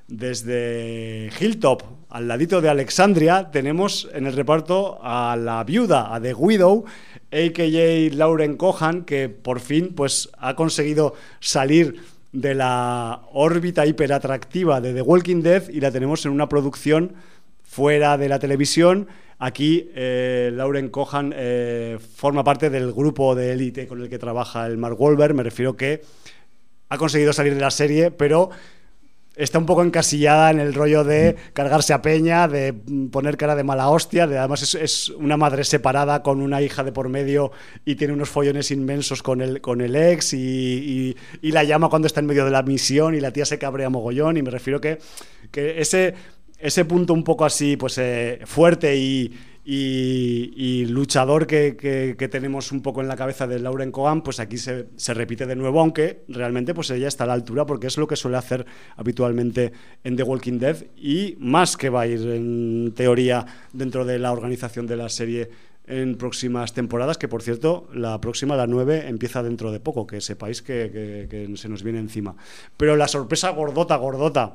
desde Hilltop, al ladito de Alexandria, tenemos en el reparto a la viuda, a The Widow, a k a. Lauren Cohan, que por fin pues, ha conseguido salir de la órbita hiperatractiva de The Walking Dead y la tenemos en una producción fuera de la televisión. Aquí eh, Lauren Cohan eh, forma parte del grupo de élite con el que trabaja el Mark Wahlberg. Me refiero que ha conseguido salir de la serie, pero está un poco encasillada en el rollo de cargarse a peña, de poner cara de mala hostia, de, además es, es una madre separada con una hija de por medio y tiene unos follones inmensos con el, con el ex y, y, y la llama cuando está en medio de la misión y la tía se cabrea mogollón, y me refiero que, que ese, ese punto un poco así pues eh, fuerte y, y, y luchador que, que, que tenemos un poco en la cabeza de Lauren Cohan, pues aquí se, se repite de nuevo, aunque realmente pues ella está a la altura porque es lo que suele hacer habitualmente en The Walking Dead y más que va a ir en teoría dentro de la organización de la serie en próximas temporadas, que por cierto la próxima, la nueve, empieza dentro de poco, que sepáis que, que, que se nos viene encima. Pero la sorpresa gordota, gordota,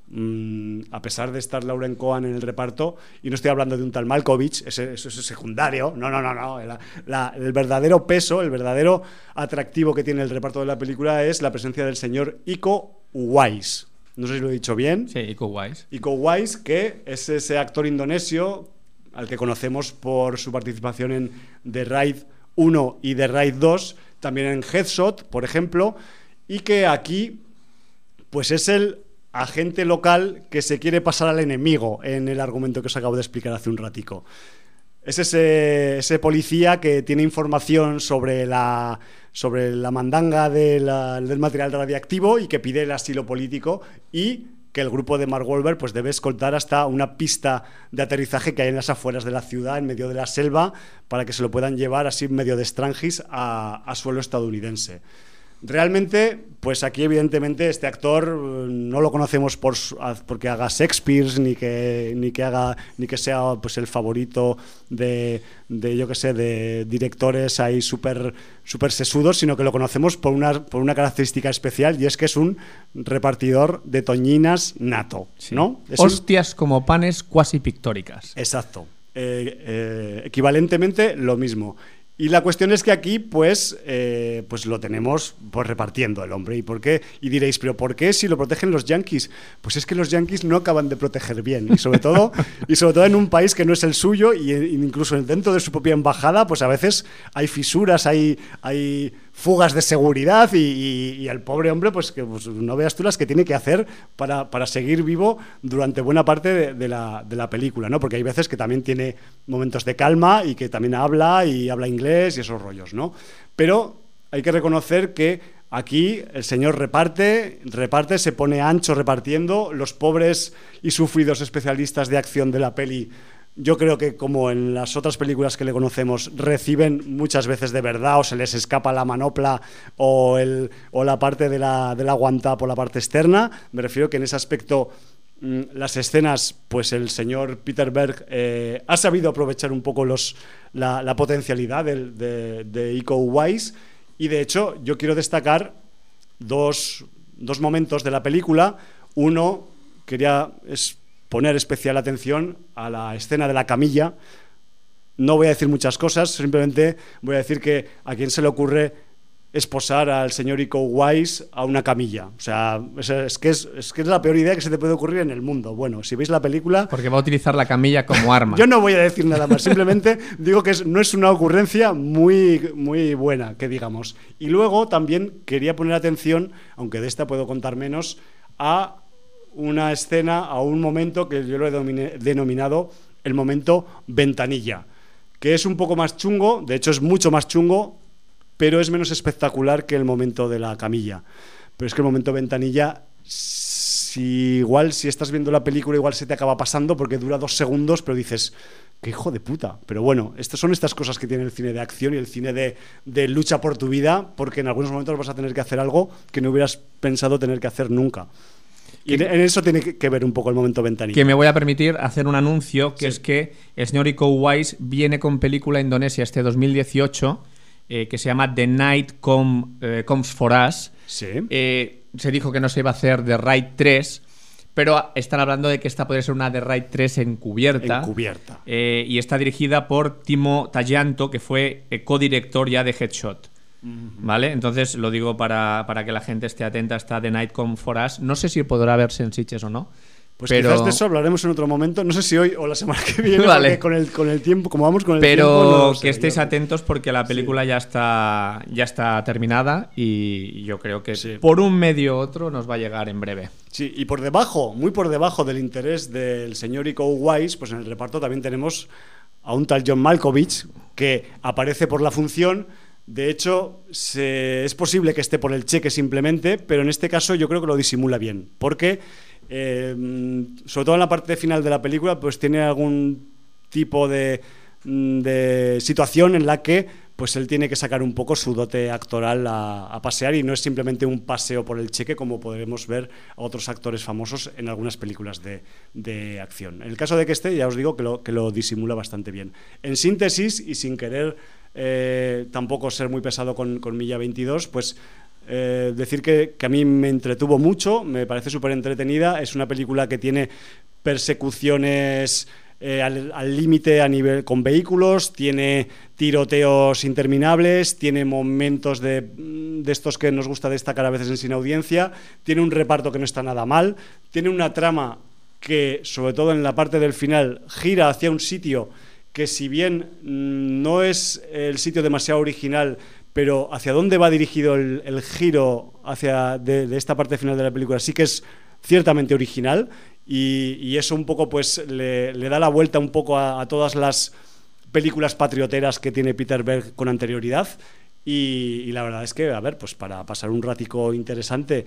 a pesar de estar Lauren Cohan en el reparto, y no estoy hablando de un tal Malkovich, ese, eso es secundario, no, no, no, no. La, la, el verdadero peso, el verdadero atractivo que tiene el reparto de la película es la presencia del señor Iko Uwais. No sé si lo he dicho bien. Sí, Iko Uwais. Iko Uwais, que es ese actor indonesio al que conocemos por su participación en The Raid uno y The Raid dos, también en Headshot, por ejemplo, y que aquí pues es el agente local que se quiere pasar al enemigo en el argumento que os acabo de explicar hace un ratico. Es ese, ese policía que tiene información sobre la, sobre la mandanga de la, del material radiactivo y que pide el asilo político, y que el grupo de Mark Wahlberg pues debe escoltar hasta una pista de aterrizaje que hay en las afueras de la ciudad, en medio de la selva, para que se lo puedan llevar así en medio de Strangis a, a suelo estadounidense. Realmente, pues aquí evidentemente este actor no lo conocemos por porque haga Shakespeare, ni que ni que haga ni que sea pues el favorito de, de yo que sé, de directores ahí súper súper sesudos, sino que lo conocemos por una por una característica especial, y es que es un repartidor de toñinas nato, sí. ¿No? Es Hostias un... como panes cuasi pictóricas. Exacto. Eh, eh, equivalentemente lo mismo. Y la cuestión es que aquí, pues, eh, pues lo tenemos pues, repartiendo el hombre. ¿Y por qué? Y diréis, ¿pero por qué si lo protegen los yanquis? Pues es que los yanquis no acaban de proteger bien. Y sobre todo, y sobre todo en un país que no es el suyo, y incluso dentro de su propia embajada, pues a veces hay fisuras, hay, hay fugas de seguridad, y, y, y el pobre hombre, pues que pues, no veas tú las que tiene que hacer para, para seguir vivo durante buena parte de, de, la, de la película, ¿no? Porque hay veces que también tiene momentos de calma y que también habla y habla inglés y esos rollos, ¿no? Pero hay que reconocer que aquí el señor reparte, reparte, se pone ancho repartiendo. Los pobres y sufridos especialistas de acción de la peli, yo creo que como en las otras películas que le conocemos, reciben muchas veces de verdad, o se les escapa la manopla o, el, o la parte de la, de la guantá por la parte externa. Me refiero que en ese aspecto mmm, las escenas, pues el señor Peter Berg eh, ha sabido aprovechar un poco los, la, la potencialidad de, de, de Iko Uwais, y de hecho yo quiero destacar dos, dos momentos de la película. Uno, quería... es poner especial atención a la escena de la camilla. No voy a decir muchas cosas, simplemente voy a decir que a quién se le ocurre esposar al señor Iko Uwais a una camilla. O sea, es, es, que es, es que es la peor idea que se te puede ocurrir en el mundo. Bueno, si veis la película... Porque va a utilizar la camilla como arma. Yo no voy a decir nada más, simplemente digo que es, no es una ocurrencia muy, muy buena, que digamos. Y luego también quería poner atención, aunque de esta puedo contar menos, a una escena, a un momento que yo lo he denominado el momento ventanilla, que es un poco más chungo, de hecho es mucho más chungo, pero es menos espectacular que el momento de la camilla. Pero es que el momento ventanilla, si igual si estás viendo la película igual se te acaba pasando porque dura dos segundos, pero dices, qué hijo de puta. Pero bueno, estas son estas cosas que tiene el cine de acción y el cine de, de lucha por tu vida, porque en algunos momentos vas a tener que hacer algo que no hubieras pensado tener que hacer nunca. Y en, en eso tiene que ver un poco el momento ventanilla. Que me voy a permitir hacer un anuncio, que sí. es que el señor Iko Uwais viene con película indonesia este dos mil dieciocho, eh, que se llama The Night Come, eh, Comes For Us. Sí. Eh, se dijo que no se iba a hacer The Raid tres, Pero están hablando de que esta podría ser una The Raid tres encubierta. Encubierta. Eh, y está dirigida por Timo Taglianto, que fue eh, codirector ya de Headshot. Uh-huh. ¿Vale? Entonces lo digo para, para que la gente esté atenta. Está The Night Come For Us. No sé si podrá verse en Sitges o no. Pues pero... quizás de eso hablaremos en otro momento. No sé si hoy o la semana que viene. Vale. Con el, con el tiempo, como vamos con el pero tiempo. Pero no que estéis yo. atentos porque la película sí. ya está ya está terminada y yo creo que sí. por un medio u otro nos va a llegar en breve. Sí, y por debajo, muy por debajo del interés del señor Iko Uwais, pues en el reparto también tenemos a un tal John Malkovich que aparece por la función. De hecho, se, es posible que esté por el cheque simplemente, pero en este caso yo creo que lo disimula bien, porque eh, sobre todo en la parte final de la película, pues tiene algún tipo de, de situación en la que pues él tiene que sacar un poco su dote actoral a, a pasear, y no es simplemente un paseo por el cheque como podremos ver a otros actores famosos en algunas películas de, de acción. En el caso de que esté, ya os digo que lo, que lo disimula bastante bien. En síntesis, y sin querer eh, tampoco ser muy pesado con, con Milla veintidós, pues eh, decir que, que a mí me entretuvo mucho, me parece súper entretenida. Es una película que tiene persecuciones Eh, al límite a nivel con vehículos, tiene tiroteos interminables, tiene momentos de, de estos que nos gusta destacar a veces en Sin Audiencia, tiene un reparto que no está nada mal, tiene una trama que, sobre todo en la parte del final, gira hacia un sitio que, si bien mmm, no es el sitio demasiado original, pero hacia dónde va dirigido el, el giro hacia de, de esta parte final de la película sí que es ciertamente original. Y, y eso un poco pues le, le da la vuelta un poco a, a todas las películas patrioteras que tiene Peter Berg con anterioridad. Y, y la verdad es que, a ver, pues para pasar un ratico interesante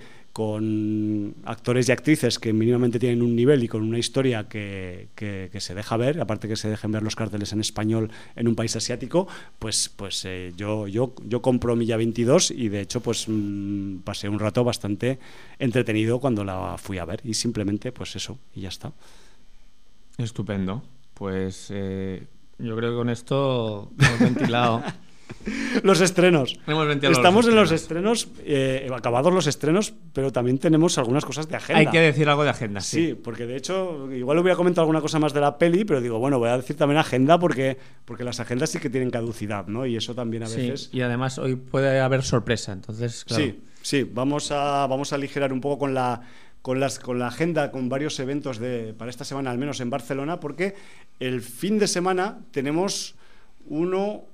con actores y actrices que mínimamente tienen un nivel y con una historia que, que, que se deja ver, aparte que se dejen ver los carteles en español en un país asiático, pues, pues eh, yo, yo, yo compro Milla veintidós, y de hecho pues mmm, pasé un rato bastante entretenido cuando la fui a ver, y simplemente pues eso, y ya está. Estupendo. Pues eh, yo creo que con esto hemos ventilado los estrenos. Hemos Estamos los en los estrenos, eh, acabados los estrenos, pero también tenemos algunas cosas de agenda. Hay que decir algo de agenda, sí. Sí, porque de hecho, igual hubiera comentado alguna cosa más de la peli, pero digo, bueno, voy a decir también agenda porque, porque las agendas sí que tienen caducidad, ¿no? Y eso también a veces... Sí, y además hoy puede haber sorpresa, entonces, claro. Sí, sí, vamos a, vamos a aligerar un poco con la... Con, las, con la agenda, con varios eventos de, para esta semana, al menos en Barcelona, porque el fin de semana tenemos uno,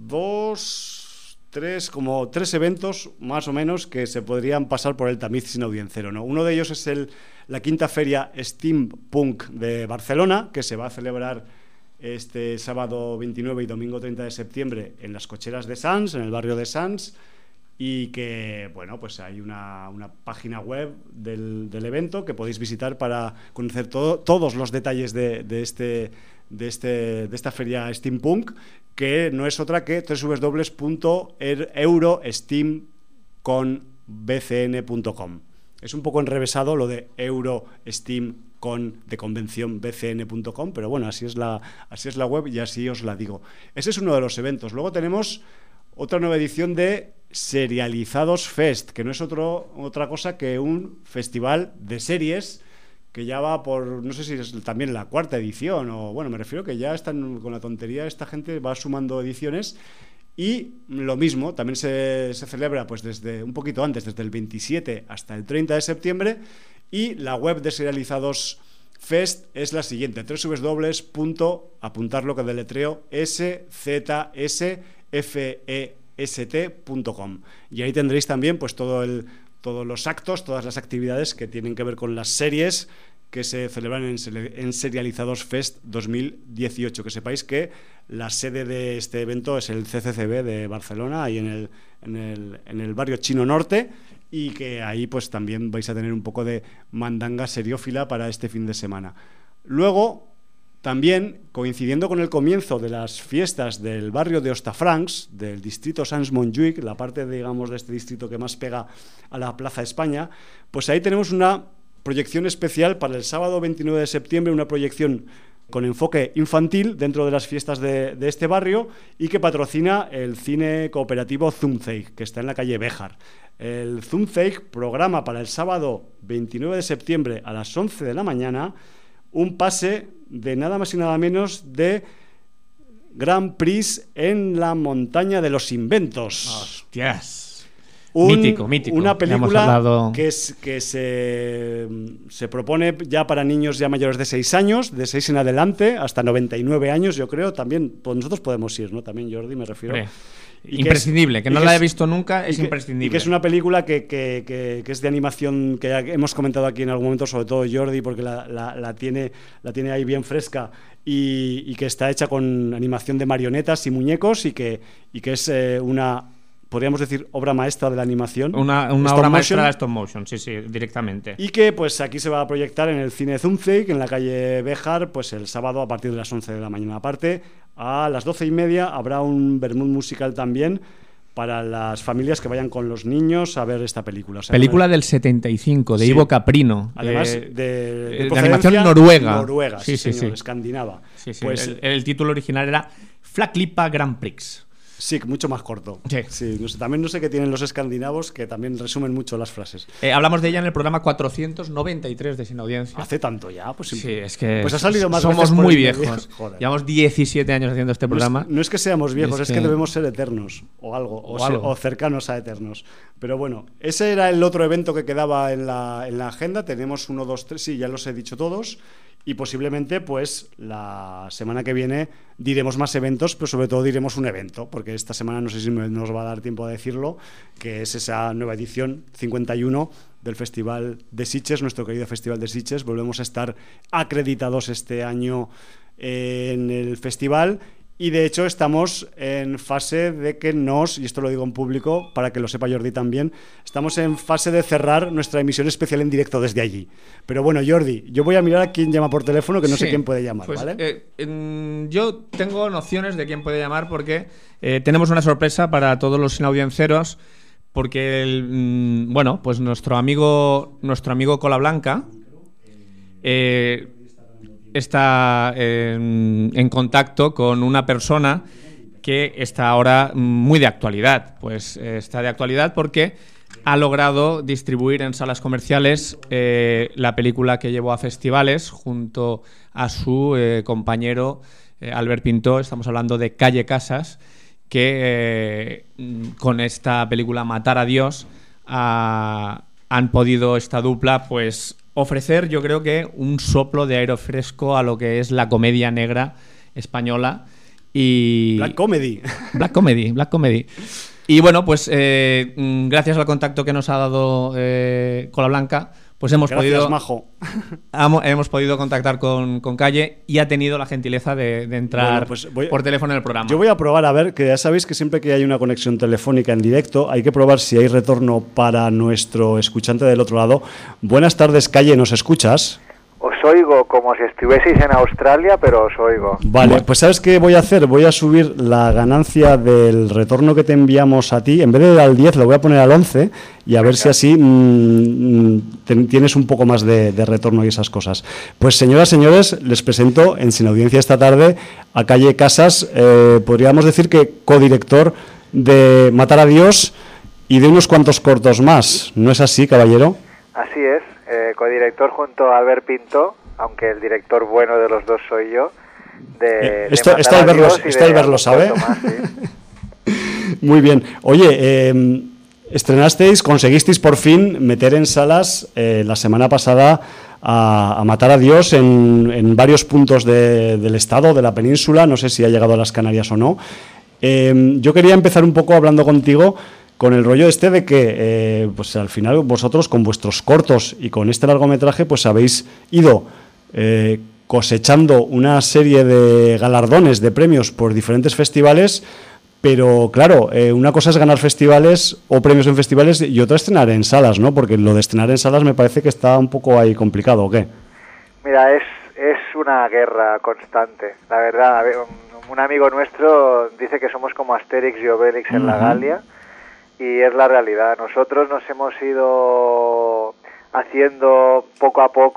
dos, tres, como tres eventos más o menos que se podrían pasar por el tamiz sin audiencero, ¿no? Uno de ellos es el, la quinta feria Steampunk de Barcelona, que se va a celebrar este sábado veintinueve y domingo treinta de septiembre en las cocheras de Sants, en el barrio de Sants. Y que, bueno, pues hay una, una página web del, del evento que podéis visitar para conocer todo, todos los detalles de, de, este, de, este, de esta feria Steampunk, que no es otra que doble u doble u doble u punto eurosteamconbcn punto com. Es un poco enrevesado lo de Eurosteamcon de convención b c n punto com, pero bueno, así es la, así es la web y así os la digo. Ese es uno de los eventos. Luego tenemos otra nueva edición de Serializados Fest, que no es otro, otra cosa que un festival de series que ya va por, no sé si es también la cuarta edición, o bueno, me refiero que ya están con la tontería, esta gente va sumando ediciones. Y lo mismo, también se, se celebra pues desde un poquito antes, desde el veintisiete hasta el treinta de septiembre, y la web de Serializados Fest es la siguiente: doble u doble u doble u, apuntar lo que deletreo, S Z S F E S T punto com, y ahí tendréis también pues todo el, todos los actos, todas las actividades que tienen que ver con las series que se celebran en, en Serializados Fest dos mil dieciocho. Que sepáis que la sede de este evento es el C C C B de Barcelona, ahí en el, en el, en el barrio Chino Norte, y que ahí pues también vais a tener un poco de mandanga seriófila para este fin de semana. Luego, también, coincidiendo con el comienzo de las fiestas del barrio de Hostafrancs, del distrito Sants-Montjuïc, la parte, digamos, de este distrito que más pega a la Plaza España, pues ahí tenemos una proyección especial para el sábado veintinueve de septiembre, una proyección con enfoque infantil dentro de las fiestas de, de este barrio y que patrocina el cine cooperativo Zumzeig, que está en la calle Béjar. El Zumzeig programa para el sábado veintinueve de septiembre a las once de la mañana un pase de nada más y nada menos de Grand Prix en la montaña de los inventos. ¡Hostias! Un, mítico, mítico. Una película hablado... que, es, que se, se propone ya para niños ya mayores de seis años, de seis en adelante, hasta noventa y nueve años, yo creo. También pues nosotros podemos ir, ¿no? También, Jordi, me refiero. Hombre. Y imprescindible, que, es, que no que la he visto nunca, es y que, imprescindible. Y que es una película que, que, que, que es de animación, que ya hemos comentado aquí en algún momento, sobre todo Jordi, porque la, la, la, tiene, la tiene ahí bien fresca, y, y que está hecha con animación de marionetas y muñecos, y que, y que es eh, una, podríamos decir, obra maestra de la animación. Una, una obra maestra de la stop motion, sí, sí, directamente. Y que pues aquí se va a proyectar en el cine Zumzeig, en la calle Béjar, pues el sábado a partir de las once de la mañana. Aparte, a las doce y media habrá un vermut musical también para las familias que vayan con los niños a ver esta película. O sea, película del setenta y cinco, de sí. Ivo Caprino. Además, eh, de, de, de animación noruega. Noruega, sí, sí, señor, sí. escandinava. Sí, sí. Pues, el, el título original era Flaklipa Grand Prix. Sí, mucho más corto. Sí. Sí, no sé, también no sé qué tienen los escandinavos, que también resumen mucho las frases. Eh, hablamos de ella en el programa cuatrocientos noventa y tres de Sin Audiencia. ¿Hace tanto ya? Pues, sí, es que pues ha salido más somos muy viejos. Joder. Llevamos diecisiete años haciendo este programa. No es, no es que seamos viejos, es, es que... que debemos ser eternos o algo, o, o, ser, algo. o cercanos a eternos. Pero bueno, ese era el otro evento que quedaba en la, en la agenda. Tenemos uno, dos, tres, sí, ya los he dicho todos. Y posiblemente, pues, la semana que viene diremos más eventos, pero sobre todo diremos un evento, porque esta semana no sé si nos va a dar tiempo a decirlo, que es esa nueva edición cincuenta y uno del Festival de Sitges, nuestro querido Festival de Sitges. Volvemos a estar acreditados este año en el festival. Y de hecho estamos en fase de que nos, y esto lo digo en público para que lo sepa Jordi también, estamos en fase de cerrar nuestra emisión especial en directo desde allí. Pero bueno, Jordi, yo voy a mirar a quién llama por teléfono, que no sí, sé quién puede llamar, pues, ¿vale? Eh, en, yo tengo nociones de quién puede llamar porque eh, tenemos una sorpresa para todos los sinaudiencios, porque el, mm, bueno, pues nuestro amigo, nuestro amigo Cola Blanca eh, está en, en contacto con una persona que está ahora muy de actualidad. Pues eh, está de actualidad porque ha logrado distribuir en salas comerciales eh, la película que llevó a festivales junto a su eh, compañero eh, Albert Pintó. Estamos hablando de Calle Casas, que eh, con esta película Matar a Dios ha, han podido esta dupla pues ofrecer, yo creo que un soplo de aire fresco a lo que es la comedia negra española y Black Comedy. Black Comedy, Black Comedy. Y bueno, pues eh, gracias al contacto que nos ha dado eh, Cola Blanca, pues hemos gracias, podido majo. hemos podido contactar con, con Calle y ha tenido la gentileza de, de entrar bueno, pues voy, por teléfono en el programa. Yo voy a probar a ver, que ya sabéis que siempre que hay una conexión telefónica en directo hay que probar si hay retorno para nuestro escuchante del otro lado. Buenas tardes, Calle, ¿nos escuchas? Os oigo como si estuvieseis en Australia, pero os oigo. Vale, pues ¿sabes qué voy a hacer? Voy a subir la ganancia del retorno que te enviamos a ti. En vez de al diez, lo voy a poner al once y a ver si así mmm, te, tienes un poco más de, de retorno y esas cosas. Pues señoras, señores, les presento en Sin Audiencia esta tarde a Calle Casas, eh, podríamos decir que codirector de Matar a Dios y de unos cuantos cortos más. ¿No es así, caballero? Así es. Eh, codirector junto a Albert Pinto, aunque el director bueno de los dos soy yo. De, esto de esto Albert lo, esto Albert lo sabe. Más, sí. Muy bien. Oye, eh, estrenasteis, conseguisteis por fin meter en salas eh, la semana pasada a, a Matar a Dios en, en varios puntos de, del estado, de la península. No sé si ha llegado a las Canarias o no. Eh, yo quería empezar un poco hablando contigo con el rollo este de que eh, pues al final vosotros con vuestros cortos y con este largometraje pues habéis ido eh, cosechando una serie de galardones, de premios por diferentes festivales, pero claro, eh, una cosa es ganar festivales o premios en festivales y otra estrenar en salas, ¿no? Porque lo de estrenar en salas me parece que está un poco ahí complicado, ¿o qué? Mira, es, es una guerra constante, la verdad. Un, un amigo nuestro dice que somos como Asterix y Obelix en uh-huh. la Galia. Y es la realidad. Nosotros nos hemos ido haciendo poco a poco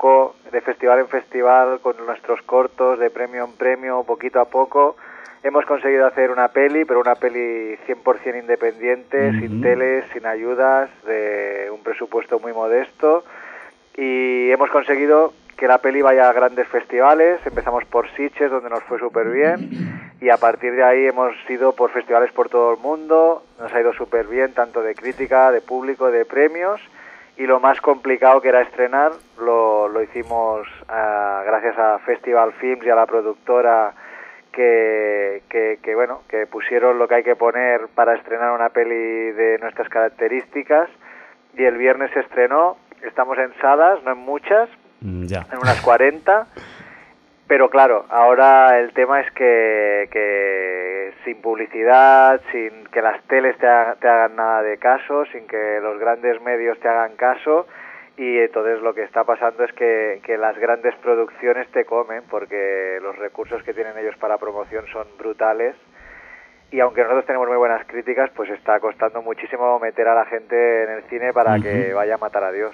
de festival en festival, con nuestros cortos, de premio en premio, poquito a poco, hemos conseguido hacer una peli, pero una peli cien por ciento independiente, uh-huh. sin teles, sin ayudas, de un presupuesto muy modesto, y hemos conseguido que la peli vaya a grandes festivales. Empezamos por Sitges, donde nos fue súper bien, y a partir de ahí hemos ido por festivales por todo el mundo, nos ha ido súper bien, tanto de crítica, de público, de premios, y lo más complicado que era estrenar, lo, lo hicimos uh, gracias a Festival Films y a la productora que, que, que, bueno, que pusieron lo que hay que poner para estrenar una peli de nuestras características, y el viernes se estrenó. Estamos en salas, no en muchas, ya. en unas cuarenta, pero claro, ahora el tema es que, que sin publicidad, sin que las teles te, ha, te hagan nada de caso, sin que los grandes medios te hagan caso, y entonces lo que está pasando es que, que las grandes producciones te comen, porque los recursos que tienen ellos para promoción son brutales, y aunque nosotros tenemos muy buenas críticas, pues está costando muchísimo meter a la gente en el cine para uh-huh. que vaya a matar a Dios.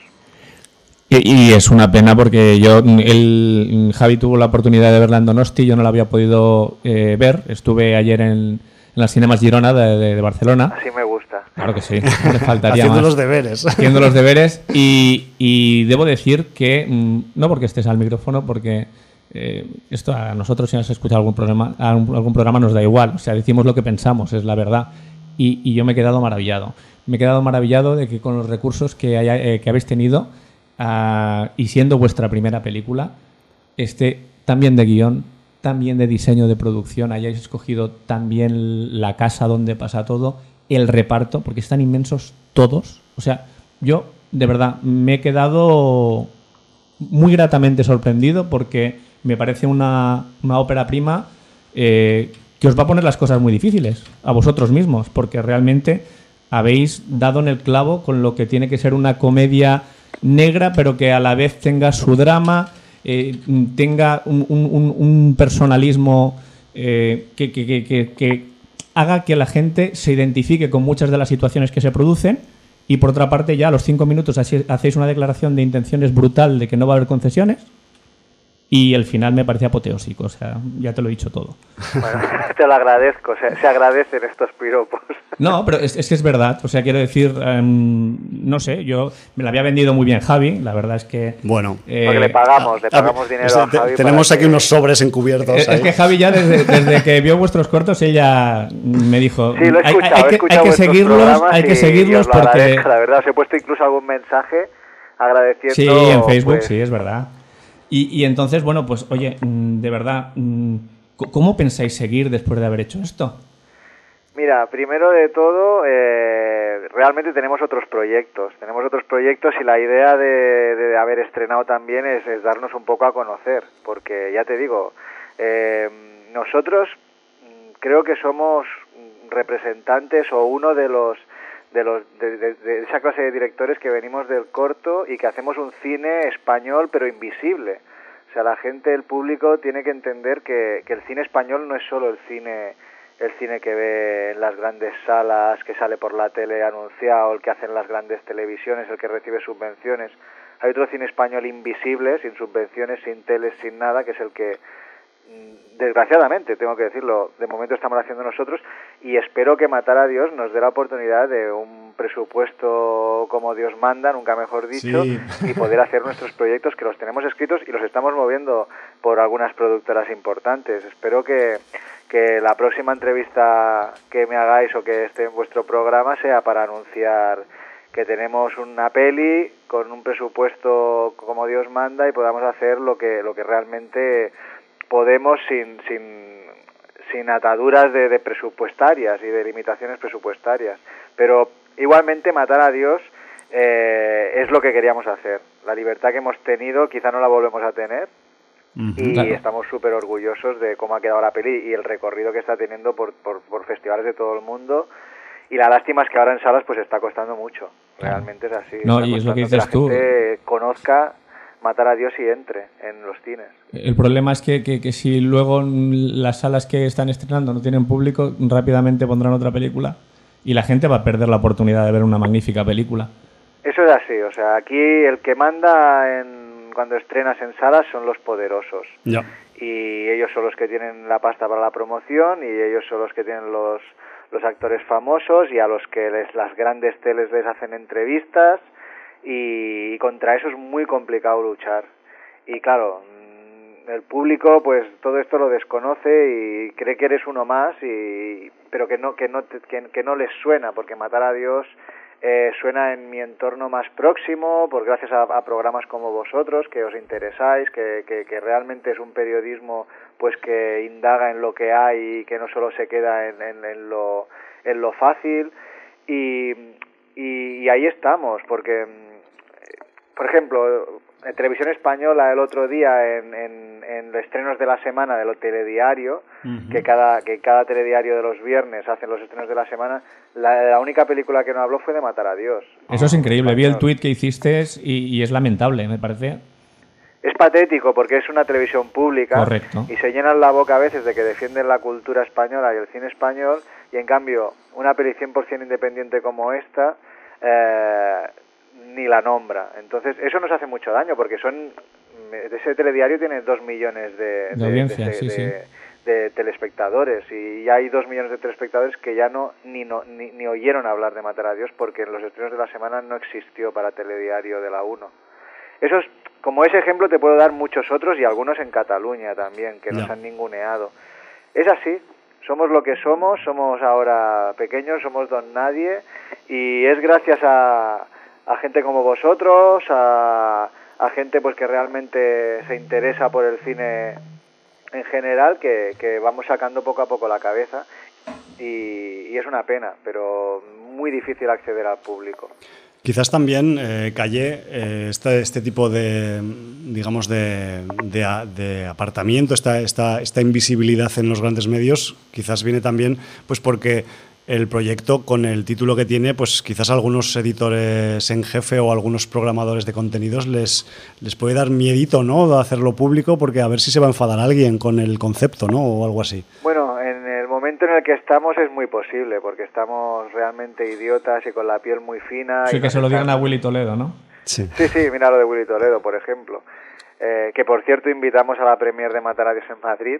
Y, y es una pena porque yo, el, Javi tuvo la oportunidad de verla en Donosti, yo no la había podido eh, ver, estuve ayer en, en las Cinemas Girona de, de, de Barcelona. Así me gusta. Claro que sí, no le faltaría Haciendo más. los deberes. Haciendo los deberes, y, y debo decir que, no porque estés al micrófono, porque eh, esto a nosotros, si nos escucha algún programa, algún programa nos da igual, o sea, decimos lo que pensamos, es la verdad, y, y yo me he quedado maravillado. Me he quedado maravillado de que con los recursos que, haya, eh, que habéis tenido, Uh, y siendo vuestra primera película, este también de guión, también de diseño de producción, hayáis escogido también la casa donde pasa todo, el reparto, porque están inmensos todos. O sea, yo de verdad me he quedado muy gratamente sorprendido, porque me parece una, una ópera prima eh, que os va a poner las cosas muy difíciles a vosotros mismos, porque realmente habéis dado en el clavo con lo que tiene que ser una comedia negra, pero que a la vez tenga su drama, eh, tenga un, un, un personalismo eh, que, que, que, que haga que la gente se identifique con muchas de las situaciones que se producen, y por otra parte ya a los cinco minutos hacéis una declaración de intenciones brutal de que no va a haber concesiones, y el final me parece apoteósico, o sea, ya te lo he dicho todo. Bueno, te lo agradezco, se, se agradecen estos piropos. No, pero es, es que es verdad, o sea, quiero decir, um, no sé, yo me la había vendido muy bien Javi, la verdad es que... Bueno. Eh, Porque le pagamos, le pagamos a, dinero es, a Javi. Tenemos aquí que... unos sobres encubiertos. Es, es que Javi ya desde, desde que vio vuestros cortos, ella me dijo... Sí, lo he escuchado, hay, hay, he escuchado hay que seguirlos, hay que seguirlos porque... Agradezco, la verdad, os he puesto incluso algún mensaje agradeciendo... Sí, en Facebook, pues... sí, es verdad. Y, y entonces, bueno, pues oye, de verdad, ¿cómo pensáis seguir después de haber hecho esto? Mira, primero de todo, eh, realmente tenemos otros proyectos, tenemos otros proyectos y la idea de, de haber estrenado también es, es darnos un poco a conocer, porque ya te digo, eh, nosotros creo que somos representantes o uno de los de los de, de, de esa clase de directores que venimos del corto y que hacemos un cine español pero invisible. O sea, la gente, el público tiene que entender que, que el cine español no es solo el cine el cine que ve en las grandes salas, que sale por la tele anunciado, el que hacen las grandes televisiones, el que recibe subvenciones. Hay otro cine español invisible, sin subvenciones, sin teles, sin nada, que es el que, desgraciadamente, tengo que decirlo, de momento estamos haciendo nosotros, y espero que Matar a Dios nos dé la oportunidad de un presupuesto como Dios manda, nunca mejor dicho, sí. y poder hacer nuestros proyectos, que los tenemos escritos y los estamos moviendo por algunas productoras importantes. Espero que, que la próxima entrevista que me hagáis o que esté en vuestro programa sea para anunciar que tenemos una peli con un presupuesto como Dios manda y podamos hacer lo que lo que realmente podemos sin sin sin ataduras de, de presupuestarias y de limitaciones presupuestarias. Pero igualmente Matar a Dios eh, es lo que queríamos hacer. La libertad que hemos tenido quizá no la volvemos a tener, uh-huh, y claro, estamos súper orgullosos de cómo ha quedado la peli y el recorrido que está teniendo por, por, por festivales de todo el mundo. Y la lástima es que ahora en salas pues está costando mucho. Realmente es así. No, y es lo que dices tú. Que la gente conozca Matar a Dios y entre en los cines. El problema es que, que, que si luego las salas que están estrenando no tienen público, rápidamente pondrán otra película y la gente va a perder la oportunidad de ver una magnífica película. Eso es así. O sea, aquí el que manda en cuando estrenas en salas son los poderosos. Ya. Y ellos son los que tienen la pasta para la promoción y ellos son los que tienen los, los actores famosos y a los que les, las grandes teles les hacen entrevistas y, y contra eso es muy complicado luchar. Y claro, el público pues todo esto lo desconoce y cree que eres uno más, y pero que no que no te, que, que no les suena, porque Matar a Dios eh, suena en mi entorno más próximo, por gracias a, a programas como vosotros que os interesáis, que, que, que realmente es un periodismo pues que indaga en lo que hay y que no solo se queda en, en, en lo en lo fácil, y, y, y ahí estamos, porque por ejemplo en Televisión Española el otro día en, en, en los estrenos de la semana de lo telediario, uh-huh. que cada que cada telediario de los viernes hacen los estrenos de la semana, la, la única película que no habló fue de Matar a Dios. Eso es increíble, vi el tuit que hiciste y, y es lamentable, me parece. Es patético porque es una televisión pública. Correcto. Y se llenan la boca a veces de que defienden la cultura española y el cine español, y en cambio una peli cien por ciento independiente como esta eh, ni la nombra. Entonces eso nos hace mucho daño, porque son ese telediario tiene dos millones de, de, de audiencia, de, sí, de, sí. de, de telespectadores, y hay dos millones de telespectadores que ya no ni, no ni ni oyeron hablar de Matar a Dios porque en los estrenos de la semana no existió para telediario de la uno. Eso es, como ese ejemplo te puedo dar muchos otros, y algunos en Cataluña también que no. Nos han ninguneado. Es así. Somos lo que somos, somos ahora pequeños, somos don nadie, y es gracias a a gente como vosotros, a, a gente pues que realmente se interesa por el cine en general, que, que vamos sacando poco a poco la cabeza, y, y es una pena, pero muy difícil acceder al público. Quizás también, eh, Calle, eh, este, este tipo de, digamos, de, de, de apartamiento, esta, esta, esta invisibilidad en los grandes medios, quizás viene también pues porque el proyecto, con el título que tiene, pues quizás a algunos editores en jefe o algunos programadores de contenidos les, les puede dar miedito, ¿no?, de hacerlo público, porque a ver si se va a enfadar alguien con el concepto, ¿no?, o algo así. Bueno, en el momento en el que estamos es muy posible, porque estamos realmente idiotas y con la piel muy fina. Sí, y que se lo están... digan a Willy Toledo, ¿no? Sí, sí, sí, mira lo de Willy Toledo, por ejemplo. Eh, que por cierto invitamos a la premier de Matar a Dios en Madrid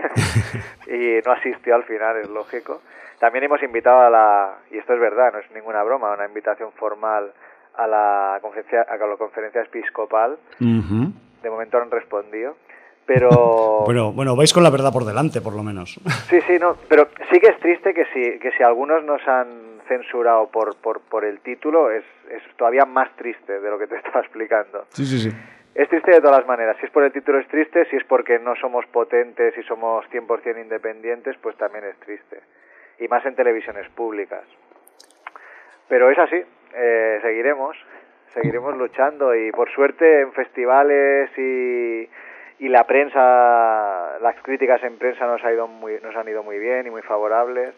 y no asistió al final, es lógico. También hemos invitado a la, y esto es verdad, no es ninguna broma, una invitación formal a la conferencia, a la conferencia episcopal. Uh-huh. De momento no han respondido, pero... bueno, bueno, vais con la verdad por delante, por lo menos. sí, sí, no, pero sí que es triste que si, que si algunos nos han censurado por, por, por el título, es, es todavía más triste de lo que te estaba explicando. Sí, sí, sí. Es triste de todas las maneras. Si es por el título es triste, si es porque no somos potentes y somos cien por ciento independientes, pues también es triste. Y más en televisiones públicas. Pero es así, eh, seguiremos, seguiremos luchando, y por suerte en festivales y, y la prensa, las críticas en prensa nos, ha ido muy, nos han ido muy bien y muy favorables.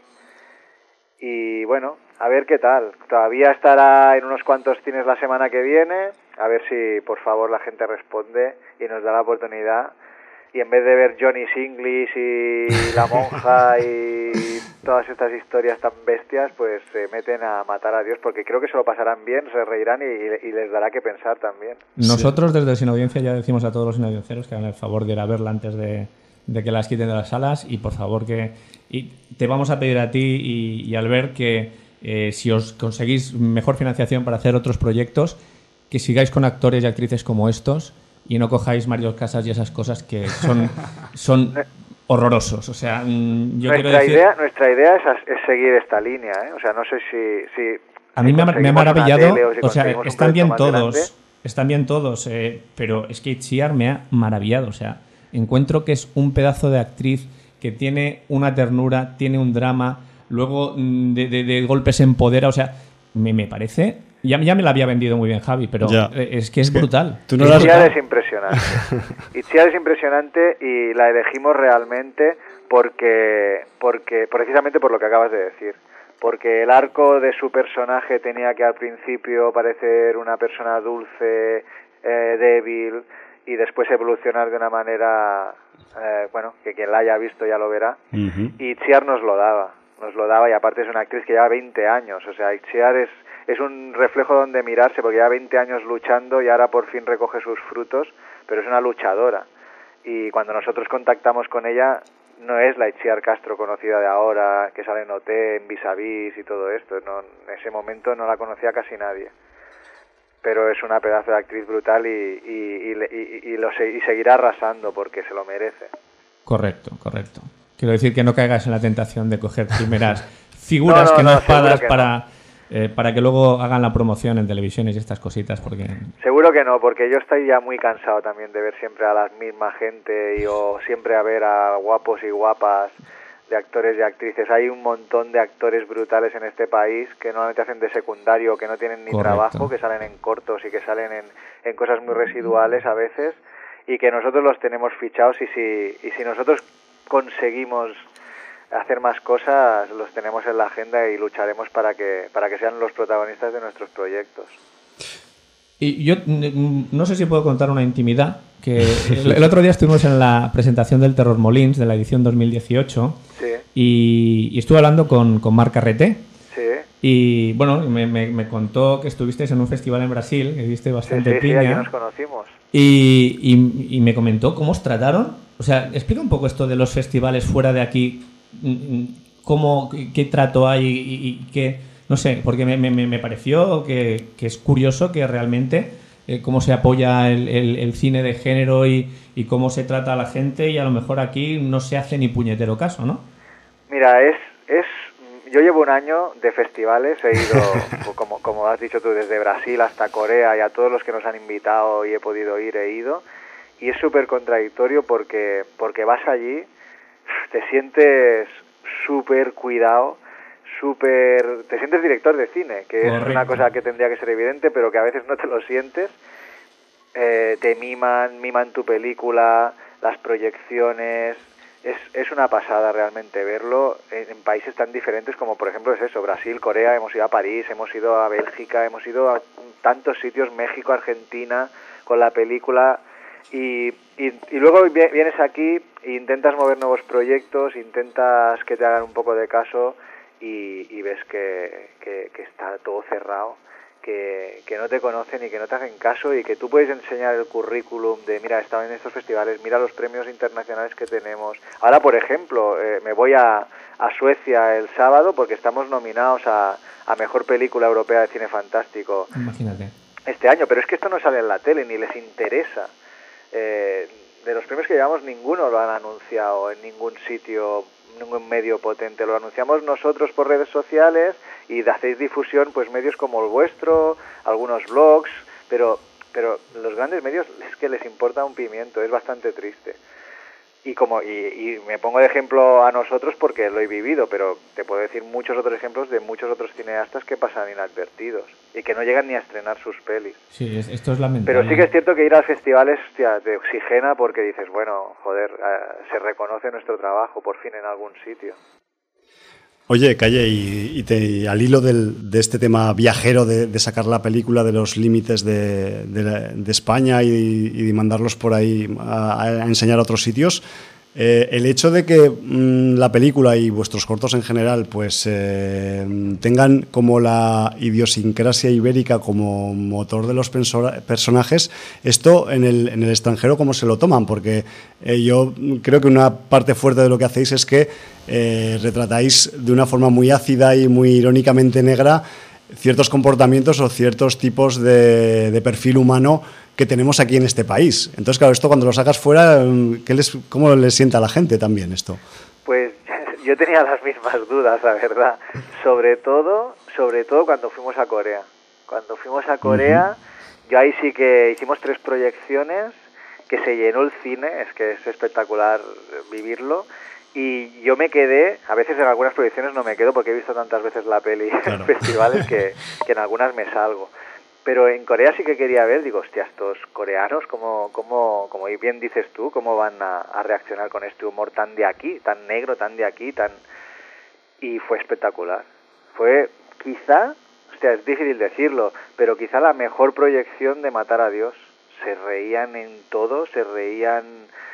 Y bueno, a ver qué tal. Todavía estará en unos cuantos cines la semana que viene, a ver si por favor la gente responde y nos da la oportunidad. Y en vez de ver Johnny English y La Monja y todas estas historias tan bestias, pues se meten a Matar a Dios, porque creo que se lo pasarán bien, se reirán y, y les dará que pensar también. Nosotros desde Sin Audiencia ya decimos a todos los sinaudienciaros que hagan el favor de ir a verla antes de, de que las quiten de las salas, y por favor que y te vamos a pedir a ti y, y Albert que eh, si os conseguís mejor financiación para hacer otros proyectos, que sigáis con actores y actrices como estos, y no cojáis Mario Casas y esas cosas que son, son horrorosos. O sea, yo nuestra quiero decir... idea Nuestra idea es, es seguir esta línea, ¿eh? O sea, no sé si... si a mí si me, ha, me ha maravillado... O, si o sea, están bien todos, grande. están bien todos, eh, pero es que Itziar me ha maravillado. O sea, encuentro que es un pedazo de actriz que tiene una ternura, tiene un drama, luego de, de, de golpe se empodera. O sea, me, me parece... Ya, ya me la había vendido muy bien Javi, pero ya. es que es, es que brutal. ¿Tú no Itziar has... es impresionante. Itziar es impresionante y la elegimos realmente porque, porque precisamente por lo que acabas de decir. Porque el arco de su personaje tenía que al principio parecer una persona dulce, eh, débil, y después evolucionar de una manera, eh, bueno, que quien la haya visto ya lo verá. Uh-huh. Y Itziar nos lo daba, nos lo daba, y aparte es una actriz que lleva veinte años. O sea, Itziar es... es un reflejo donde mirarse, porque lleva veinte años luchando y ahora por fin recoge sus frutos, pero es una luchadora. Y cuando nosotros contactamos con ella, no es la Itziar Castro conocida de ahora, que sale en O T, en Vis a Vis y todo esto. No, en ese momento no la conocía casi nadie. Pero es una pedazo de actriz brutal y, y, y, y, y, lo, y seguirá arrasando porque se lo merece. Correcto, correcto. Quiero decir que no caigas en la tentación de coger primeras figuras no, no, que no, no espadas que para... No. Eh, para que luego hagan la promoción en televisiones y estas cositas, porque... Seguro que no, porque yo estoy ya muy cansado también de ver siempre a la misma gente y o siempre a ver a guapos y guapas de actores y actrices. Hay un montón de actores brutales en este país que normalmente hacen de secundario, que no tienen ni Correcto. Trabajo, que salen en cortos y que salen en, en cosas muy residuales a veces, y que nosotros los tenemos fichados y si, y si nosotros conseguimos hacer más cosas, los tenemos en la agenda y lucharemos para que para que sean los protagonistas de nuestros proyectos. Y yo no sé si puedo contar una intimidad, que el, el otro día estuvimos en la presentación del Terror Molins de la edición dos mil dieciocho sí. y, y estuve hablando con, con Marc Carreté. Sí. Y bueno, me, me, me contó que estuvisteis en un festival en Brasil, que diste bastante sí, sí, piña. Sí, aquí nos conocimos. Y, y, y me comentó cómo os trataron. O sea, explica un poco esto de los festivales fuera de aquí. ¿Cómo, qué trato hay y, y qué, no sé, porque me, me, me pareció que, que es curioso que realmente eh, cómo se apoya el, el, el cine de género y, y cómo se trata a la gente, y a lo mejor aquí no se hace ni puñetero caso, ¿no? Mira, es, es yo llevo un año de festivales, he ido, como, como has dicho tú, desde Brasil hasta Corea, y a todos los que nos han invitado y he podido ir, he ido, y es súper contradictorio porque, porque vas allí, te sientes súper cuidado, súper... te sientes director de cine, que Correcto. Es una cosa que tendría que ser evidente, pero que a veces no te lo sientes. Eh, te miman, miman tu película, las proyecciones... Es, es una pasada realmente verlo en, en países tan diferentes como, por ejemplo, es eso, Brasil, Corea, hemos ido a París, hemos ido a Bélgica, hemos ido a tantos sitios, México, Argentina, con la película... Y, y, y luego vienes aquí e intentas mover nuevos proyectos, intentas que te hagan un poco de caso y, y ves que, que, que está todo cerrado, que, que no te conocen y que no te hacen caso, y que tú puedes enseñar el currículum de mira, he estado en estos festivales, mira los premios internacionales que tenemos. Ahora, por ejemplo, eh, me voy a, a Suecia el sábado porque estamos nominados a, a Mejor Película Europea de Cine Fantástico. Imagínate. Este año, pero es que esto no sale en la tele ni les interesa. Eh, de los premios que llevamos ninguno lo han anunciado en ningún sitio, ningún medio potente. Lo anunciamos nosotros por redes sociales y hacéis difusión pues medios como el vuestro, algunos blogs, pero pero los grandes medios es que les importa un pimiento, es bastante triste. Y como y, y me pongo de ejemplo a nosotros porque lo he vivido, pero te puedo decir muchos otros ejemplos de muchos otros cineastas que pasan inadvertidos y que no llegan ni a estrenar sus pelis. Sí, esto es lamentable. Pero sí que es cierto que ir a festivales, hostia, te oxigena porque dices, bueno, joder, eh, se reconoce nuestro trabajo por fin en algún sitio. Oye, Calle, y, y, te, y al hilo del, de este tema viajero de, de sacar la película de los límites de, de, de España y, y de mandarlos por ahí a, a enseñar a otros sitios, eh, el hecho de que mmm, la película y vuestros cortos en general pues eh, tengan como la idiosincrasia ibérica como motor de los personajes, esto en el, en el extranjero ¿cómo se lo toman? Porque eh, yo creo que una parte fuerte de lo que hacéis es que eh, retratáis de una forma muy ácida y muy irónicamente negra ciertos comportamientos o ciertos tipos de, de perfil humano que tenemos aquí en este país. Entonces, claro, esto cuando lo sacas fuera, ¿qué les, ¿cómo les sienta a la gente también esto? Pues yo tenía las mismas dudas, la verdad. Sobre todo, sobre todo cuando fuimos a Corea. Cuando fuimos a Corea, uh-huh. yo ahí sí que hicimos tres proyecciones, que se llenó el cine, es que es espectacular vivirlo. Y yo me quedé, a veces en algunas proyecciones no me quedo porque he visto tantas veces la peli claro. en festivales que, que en algunas me salgo. Pero en Corea sí que quería ver, digo, hostia, estos coreanos, como, como, como bien dices tú, cómo van a, a reaccionar con este humor tan de aquí, tan negro, tan de aquí, tan... Y fue espectacular. Fue quizá, hostia, es difícil decirlo, pero quizá la mejor proyección de Matar a Dios. Se reían en todo, se reían...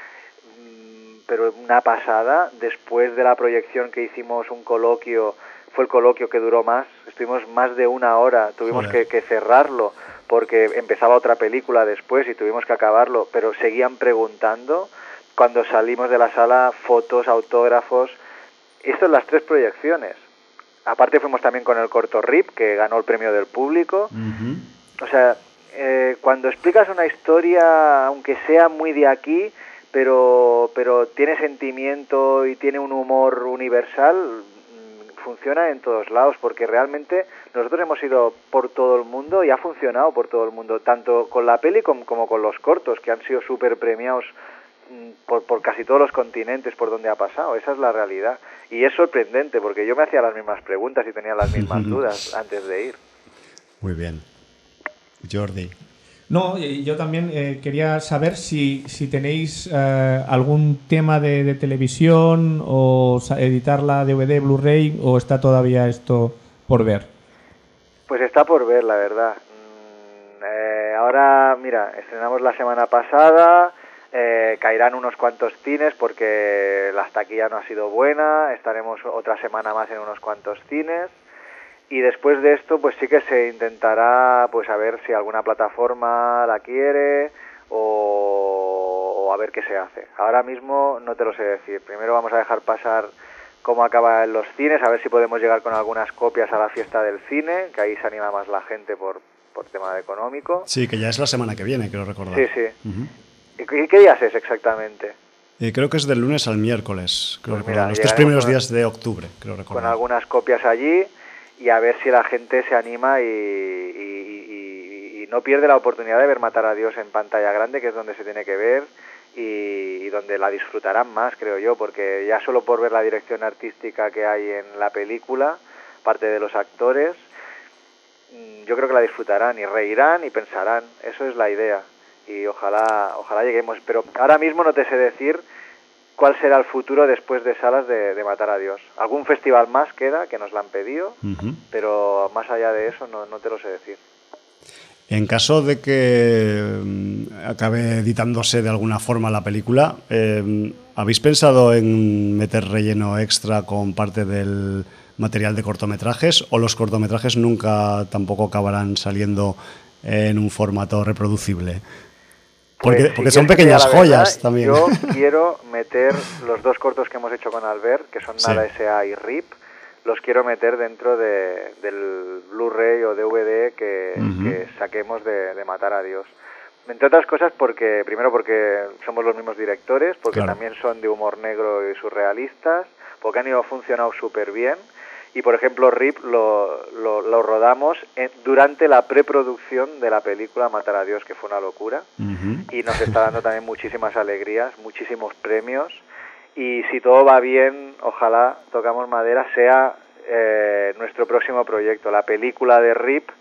pero una pasada. Después de la proyección que hicimos un coloquio fue el coloquio que duró más, estuvimos más de una hora, tuvimos que, que cerrarlo porque empezaba otra película después y tuvimos que acabarlo, pero seguían preguntando. Cuando salimos de la sala, fotos, autógrafos. Esto en las tres proyecciones. Aparte fuimos también con el corto R I P, que ganó el premio del público. Uh-huh. O sea, eh, cuando explicas una historia, aunque sea muy de aquí, pero, pero tiene sentimiento y tiene un humor universal, funciona en todos lados, porque realmente nosotros hemos ido por todo el mundo y ha funcionado por todo el mundo, tanto con la peli como, como con los cortos, que han sido súper premiados por, por casi todos los continentes por donde ha pasado. Esa es la realidad. Y es sorprendente, porque yo me hacía las mismas preguntas y tenía las mismas dudas antes de ir. Muy bien. Jordi. No, yo también eh, quería saber si, si tenéis eh, algún tema de, de televisión o editar la D V D, Blu-ray, o está todavía esto por ver. Pues está por ver, la verdad. Mm, eh, ahora, mira, estrenamos la semana pasada, eh, caerán unos cuantos cines porque la taquilla no ha sido buena, estaremos otra semana más en unos cuantos cines. Y después de esto, pues sí que se intentará, pues a ver si alguna plataforma la quiere o, o a ver qué se hace. Ahora mismo no te lo sé decir. Primero vamos a dejar pasar cómo acaba en los cines, a ver si podemos llegar con algunas copias a la fiesta del cine, que ahí se anima más la gente por, por tema económico. Sí, que ya es la semana que viene, quiero recordar. Sí, sí. Uh-huh. ¿Y qué, qué días es exactamente? Eh, creo que es del lunes al miércoles, creo pues recordar. Mira, los tres primeros con, días de octubre, creo recordar. Con algunas copias allí. Y a ver si la gente se anima y, y, y, y no pierde la oportunidad de ver Matar a Dios en pantalla grande, que es donde se tiene que ver y, y donde la disfrutarán más, creo yo, porque ya solo por ver la dirección artística que hay en la película, parte de los actores, yo creo que la disfrutarán y reirán y pensarán. Eso es la idea y ojalá, ojalá lleguemos. Pero ahora mismo no te sé decir cuál será el futuro después de salas de, de Matar a Dios. Algún festival más queda, que nos lo han pedido, uh-huh. pero más allá de eso no, no te lo sé decir. En caso de que acabe editándose de alguna forma la película, eh, ¿habéis pensado en meter relleno extra con parte del material de cortometrajes o los cortometrajes nunca tampoco acabarán saliendo en un formato reproducible? Porque, pues, porque si son pequeñas joyas verdad, también. Yo quiero meter los dos cortos que hemos hecho con Albert, que son Nada sí. S A y R I P, los quiero meter dentro de, del Blu-ray o D V D que, uh-huh. que saquemos de, de Matar a Dios. Entre otras cosas, porque primero porque somos los mismos directores, porque claro. también son de humor negro y surrealistas, porque han ido funcionado súper bien. Y, por ejemplo, R I P lo, lo, lo rodamos en, durante la preproducción de la película Matar a Dios, que fue una locura. Uh-huh. Y nos está dando también muchísimas alegrías, muchísimos premios. Y si todo va bien, ojalá, tocamos madera, sea eh, nuestro próximo proyecto. La película de R I P,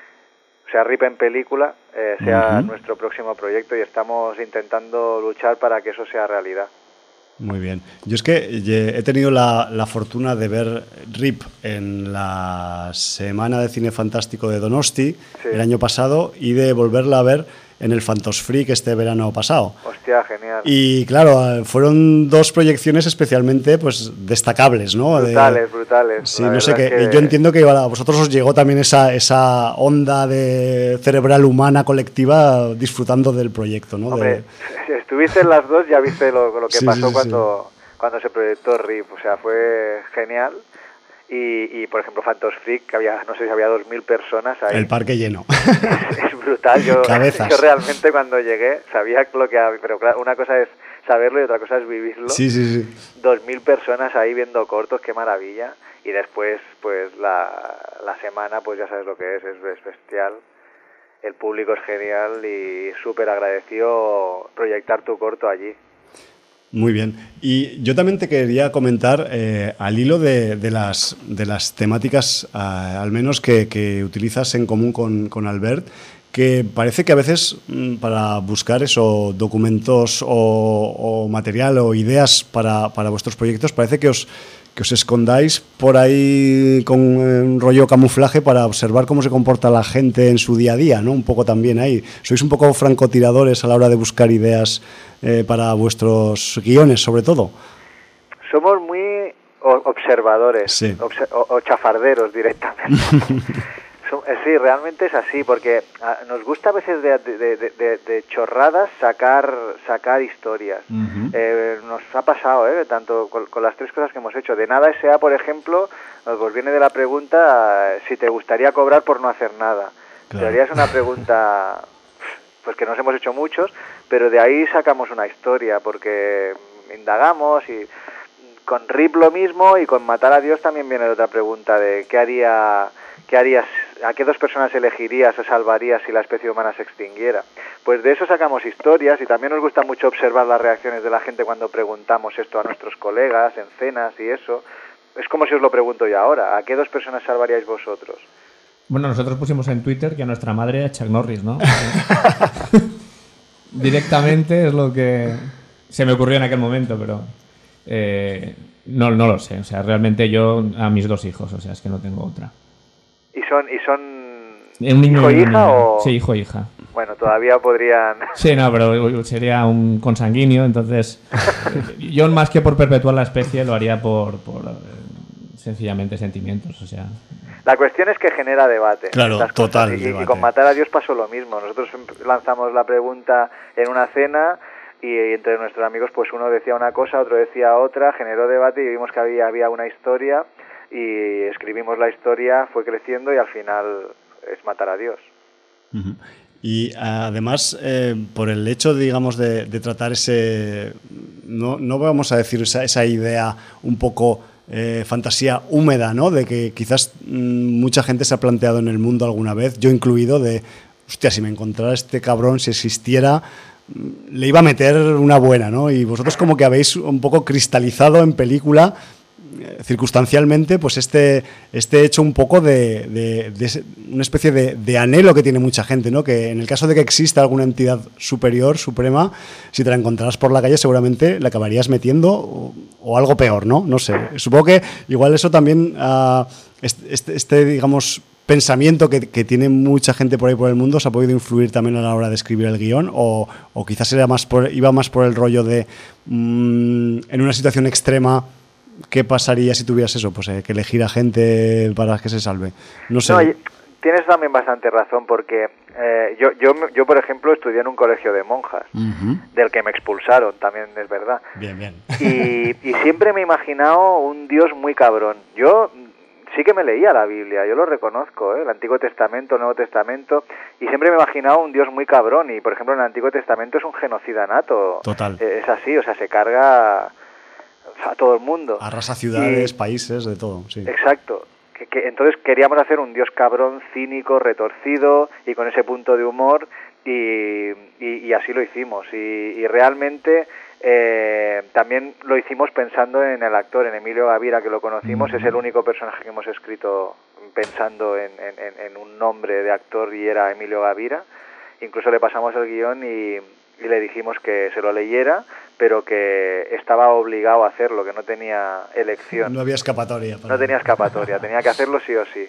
o sea, R I P en película, eh, sea uh-huh. nuestro próximo proyecto y estamos intentando luchar para que eso sea realidad. Muy bien. Yo es que he tenido la, la fortuna de ver R I P en la Semana de Cine Fantástico de Donosti sí. el año pasado y de volverla a ver en el Fantosfreak este verano pasado. Hostia, genial. Y claro, fueron dos proyecciones especialmente pues destacables, ¿no? Brutales, de, brutales. Sí, no sé qué. Que... Yo entiendo que a vosotros os llegó también esa, esa onda de cerebral humana colectiva disfrutando del proyecto, ¿no? Hombre, de... estuviste en las dos, ya viste lo, lo que sí, pasó sí, cuando, sí. cuando se proyectó R I P. O sea, fue genial. Y, y, por ejemplo, Fantosfreak, que había, no sé si había dos mil personas ahí. El parque lleno. Es, es brutal. Yo, yo realmente cuando llegué sabía lo que había, pero claro, una cosa es saberlo y otra cosa es vivirlo. Sí, sí, sí. Dos mil personas ahí viendo cortos, qué maravilla. Y después, pues, la, la semana, pues ya sabes lo que es, es, es bestial. El público es genial y súper agradecido proyectar tu corto allí. Muy bien. Y yo también te quería comentar, eh, al hilo de, de, las, de las temáticas, uh, al menos que, que utilizas en común con, con Albert, que parece que a veces mm, para buscar eso, documentos o, o material o ideas para, para vuestros proyectos, parece que os, que os escondáis por ahí con un rollo camuflaje para observar cómo se comporta la gente en su día a día, ¿no? Un poco también ahí. Sois un poco francotiradores a la hora de buscar ideas eh, para vuestros guiones, sobre todo. Somos muy O observadores, sí. obse o, o chafarderos directamente. Sí, realmente es así, porque nos gusta a veces de, de, de, de, de chorradas sacar sacar historias. Uh-huh. eh, nos ha pasado, ¿eh? Tanto con, con las tres cosas que hemos hecho. De Nada S A, por ejemplo, nos viene de la pregunta si te gustaría cobrar por no hacer nada. Claro. En realidad es una pregunta pues que nos hemos hecho muchos, pero de ahí sacamos una historia, porque indagamos y con R I P lo mismo, y con Matar a Dios también viene otra pregunta de qué haría... ¿Qué harías? ¿A qué dos personas elegirías o salvarías si la especie humana se extinguiera? Pues de eso sacamos historias, y también nos gusta mucho observar las reacciones de la gente cuando preguntamos esto a nuestros colegas en cenas y eso. Es como si os lo pregunto yo ahora. ¿A qué dos personas salvaríais vosotros? Bueno, nosotros pusimos en Twitter que a nuestra madre era Chuck Norris, ¿no? Directamente es lo que se me ocurrió en aquel momento, pero eh, no, no lo sé. O sea, realmente yo a mis dos hijos, o sea, es que no tengo otra. ¿Y son, y son un niño, hijo e hija o...? Sí, hijo e hija. Bueno, todavía podrían... Sí, no, pero sería un consanguíneo, entonces yo más que por perpetuar la especie lo haría por, por sencillamente sentimientos, o sea... La cuestión es que genera debate. Claro, total. Y, y con Matar a Dios pasó lo mismo. Nosotros lanzamos la pregunta en una cena y entre nuestros amigos pues uno decía una cosa, otro decía otra, generó debate y vimos que había, había una historia... y escribimos la historia, fue creciendo y al final es Matar a Dios. Uh-huh. Y además, eh, por el hecho, digamos, de, de tratar ese, no, no vamos a decir esa, esa idea un poco eh, fantasía húmeda, ¿no? De que quizás mmm, mucha gente se ha planteado en el mundo alguna vez, yo incluido, de, hostia, si me encontrara este cabrón, si existiera, le iba a meter una buena, ¿no? Y vosotros como que habéis un poco cristalizado en película circunstancialmente pues este, este hecho un poco de, de, de una especie de, de anhelo que tiene mucha gente, ¿no? Que en el caso de que exista alguna entidad superior, suprema, si te la encontraras por la calle seguramente la acabarías metiendo o, o algo peor, ¿no? No sé, supongo que igual eso también uh, este, este digamos pensamiento que, que tiene mucha gente por ahí por el mundo os ha podido influir también a la hora de escribir el guión, o, o quizás era más por, iba más por el rollo de mmm, en una situación extrema. ¿Qué pasaría si tuvieras eso? Pues eh, que elegir a gente para que se salve. No sé. No, tienes también bastante razón, porque eh, yo, yo, yo, por ejemplo, estudié en un colegio de monjas, uh-huh. del que me expulsaron, también es verdad. Bien, bien. Y, y siempre me he imaginado un Dios muy cabrón. Yo sí que me leía la Biblia, yo lo reconozco, ¿eh? El Antiguo Testamento, el Nuevo Testamento, y siempre me he imaginado un Dios muy cabrón. Y, por ejemplo, en el Antiguo Testamento es un genocida nato. Total. Eh, es así, o sea, se carga... a todo el mundo. Arrasa ciudades, y, países, de todo. Sí. Exacto. Que, que, entonces queríamos hacer un Dios cabrón, cínico, retorcido y con ese punto de humor y, y, y así lo hicimos. Y, y realmente eh, también lo hicimos pensando en el actor, en Emilio Gavira, que lo conocimos. Mm-hmm. Es el único personaje que hemos escrito pensando en, en, en un nombre de actor y era Emilio Gavira. Incluso le pasamos el guión y, y le dijimos que se lo leyera, pero que estaba obligado a hacerlo, que no tenía elección. No había escapatoria. No tenía escapatoria, tenía que hacerlo sí o sí.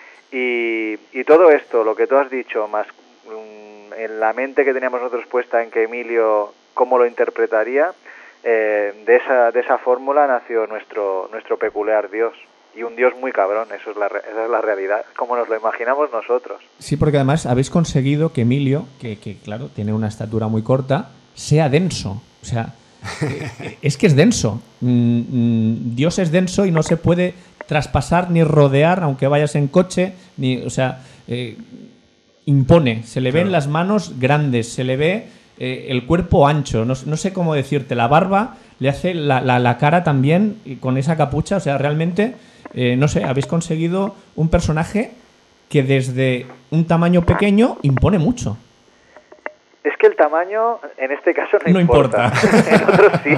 Y, y todo esto, lo que tú has dicho, más um, en la mente que teníamos nosotros puesta en que Emilio, cómo lo interpretaría, eh, de esa, de esa fórmula nació nuestro, nuestro peculiar Dios. Y un Dios muy cabrón, eso es la, esa es la realidad, como nos lo imaginamos nosotros. Sí, porque además habéis conseguido que Emilio, que, que claro, tiene una estatura muy corta, sea denso. O sea, es que es denso. Dios es denso y no se puede traspasar ni rodear, aunque vayas en coche, ni, o sea, eh, impone. Se le claro. ven las manos grandes, se le ve eh, el cuerpo ancho, no, no sé cómo decirte, la barba le hace la, la, la cara también con esa capucha, o sea, realmente, eh, no sé, habéis conseguido un personaje que desde un tamaño pequeño impone mucho. Es que el tamaño, en este caso, no, no importa. importa. En otros sí.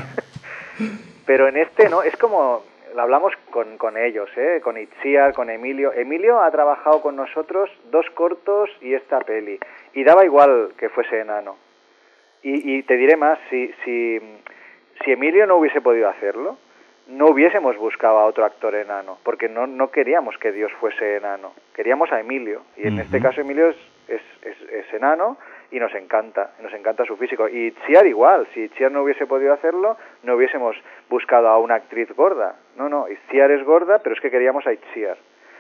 Pero en este no, es como, lo hablamos con, con ellos, ¿eh? Con Itziar, con Emilio. Emilio ha trabajado con nosotros dos cortos y esta peli. Y daba igual que fuese enano. Y, y te diré más, si, si, si Emilio no hubiese podido hacerlo, no hubiésemos buscado a otro actor enano, porque no, no queríamos que Dios fuese enano. Queríamos a Emilio. Y en uh-huh. este caso Emilio es, es, es, es enano. y nos encanta, nos encanta su físico. Y Itziar igual, si Itziar no hubiese podido hacerlo, no hubiésemos buscado a una actriz gorda. No, no, Itziar es gorda, pero es que queríamos a Itziar.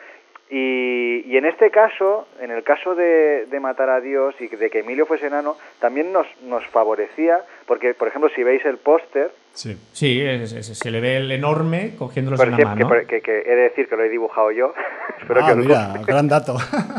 Y, y en este caso, en el caso de, de Matar a Dios y de que Emilio fuese enano, también nos, nos favorecía, porque, por ejemplo, si veis el póster... Sí, sí es, es, se le ve el enorme cogiéndolos en la mano. Que, que, que he de decir que lo he dibujado yo. Espero ah, que mira, gran dato.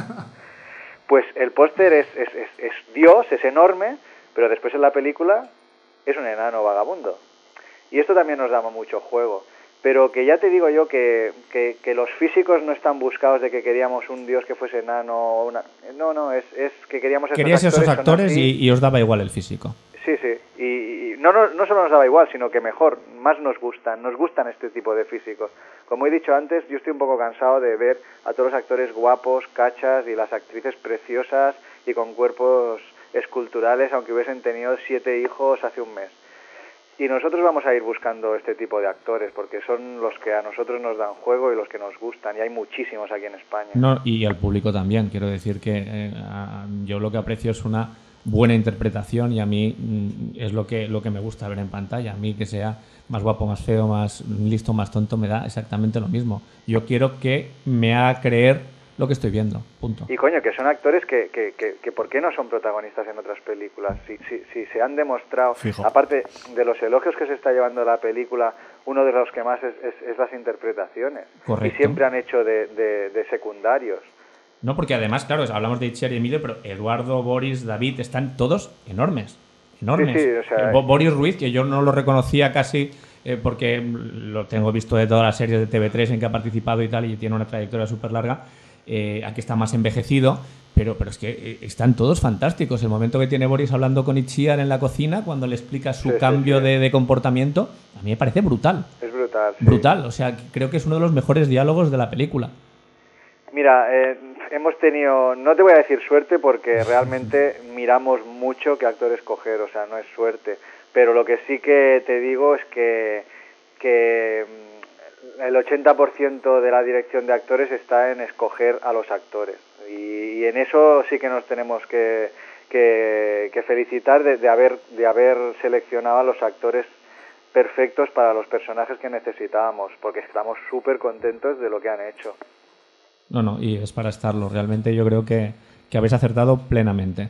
Pues el póster es, es, es, es Dios, es enorme, pero después en la película es un enano vagabundo. Y esto también nos daba mucho juego. Pero que ya te digo yo que, que, que los físicos no están buscados de que queríamos un dios que fuese enano. Una... No, no, es, es que queríamos esos Querías actores. esos actores y, y os daba igual el físico. Sí, sí. Y, y no, no, no solo nos daba igual, sino que mejor, más nos gustan. Nos gustan este tipo de físicos. Como he dicho antes, yo estoy un poco cansado de ver a todos los actores guapos, cachas y las actrices preciosas y con cuerpos esculturales, aunque hubiesen tenido siete hijos hace un mes. Y nosotros vamos a ir buscando este tipo de actores porque son los que a nosotros nos dan juego y los que nos gustan, y hay muchísimos aquí en España. No, y al público también. Quiero decir que eh, a, yo lo que aprecio es una buena interpretación, y a mí mm, es lo que, lo que me gusta ver en pantalla. A mí que sea más guapo, más feo, más listo, más tonto, me da exactamente lo mismo. Yo quiero que me haga creer lo que estoy viendo, punto. Y coño, que son actores que, que, que, que ¿por qué no son protagonistas en otras películas? Si, si, si se han demostrado, Fijo. Aparte de los elogios que se está llevando la película, uno de los que más es, es, es las interpretaciones. Correcto. Y siempre han hecho de, de, de secundarios. No, porque además, claro, hablamos de Itziar y Emilio, pero Eduardo, Boris, David, están todos enormes. Enormes. Sí, sí, o sea, eh, Boris Ruiz, que yo no lo reconocía casi eh, porque lo tengo visto de todas las series de T V tres en que ha participado y tal, y tiene una trayectoria súper larga. Eh, aquí está más envejecido, pero, pero es que eh, están todos fantásticos. El momento que tiene Boris hablando con Itziar en la cocina, cuando le explica su sí, cambio sí, sí. De, de comportamiento, a mí me parece brutal. Es brutal. Sí. Brutal, o sea, creo que es uno de los mejores diálogos de la película. Mira, eh, hemos tenido, no te voy a decir suerte porque realmente miramos mucho qué actor escoger, o sea, no es suerte, pero lo que sí que te digo es que, que el ochenta por ciento de la dirección de actores está en escoger a los actores, y, y en eso sí que nos tenemos que, que, que felicitar de, de, haber, de haber seleccionado a los actores perfectos para los personajes que necesitábamos, porque estamos súper contentos de lo que han hecho. No, no, y es para estarlo. Realmente yo creo que, que habéis acertado plenamente.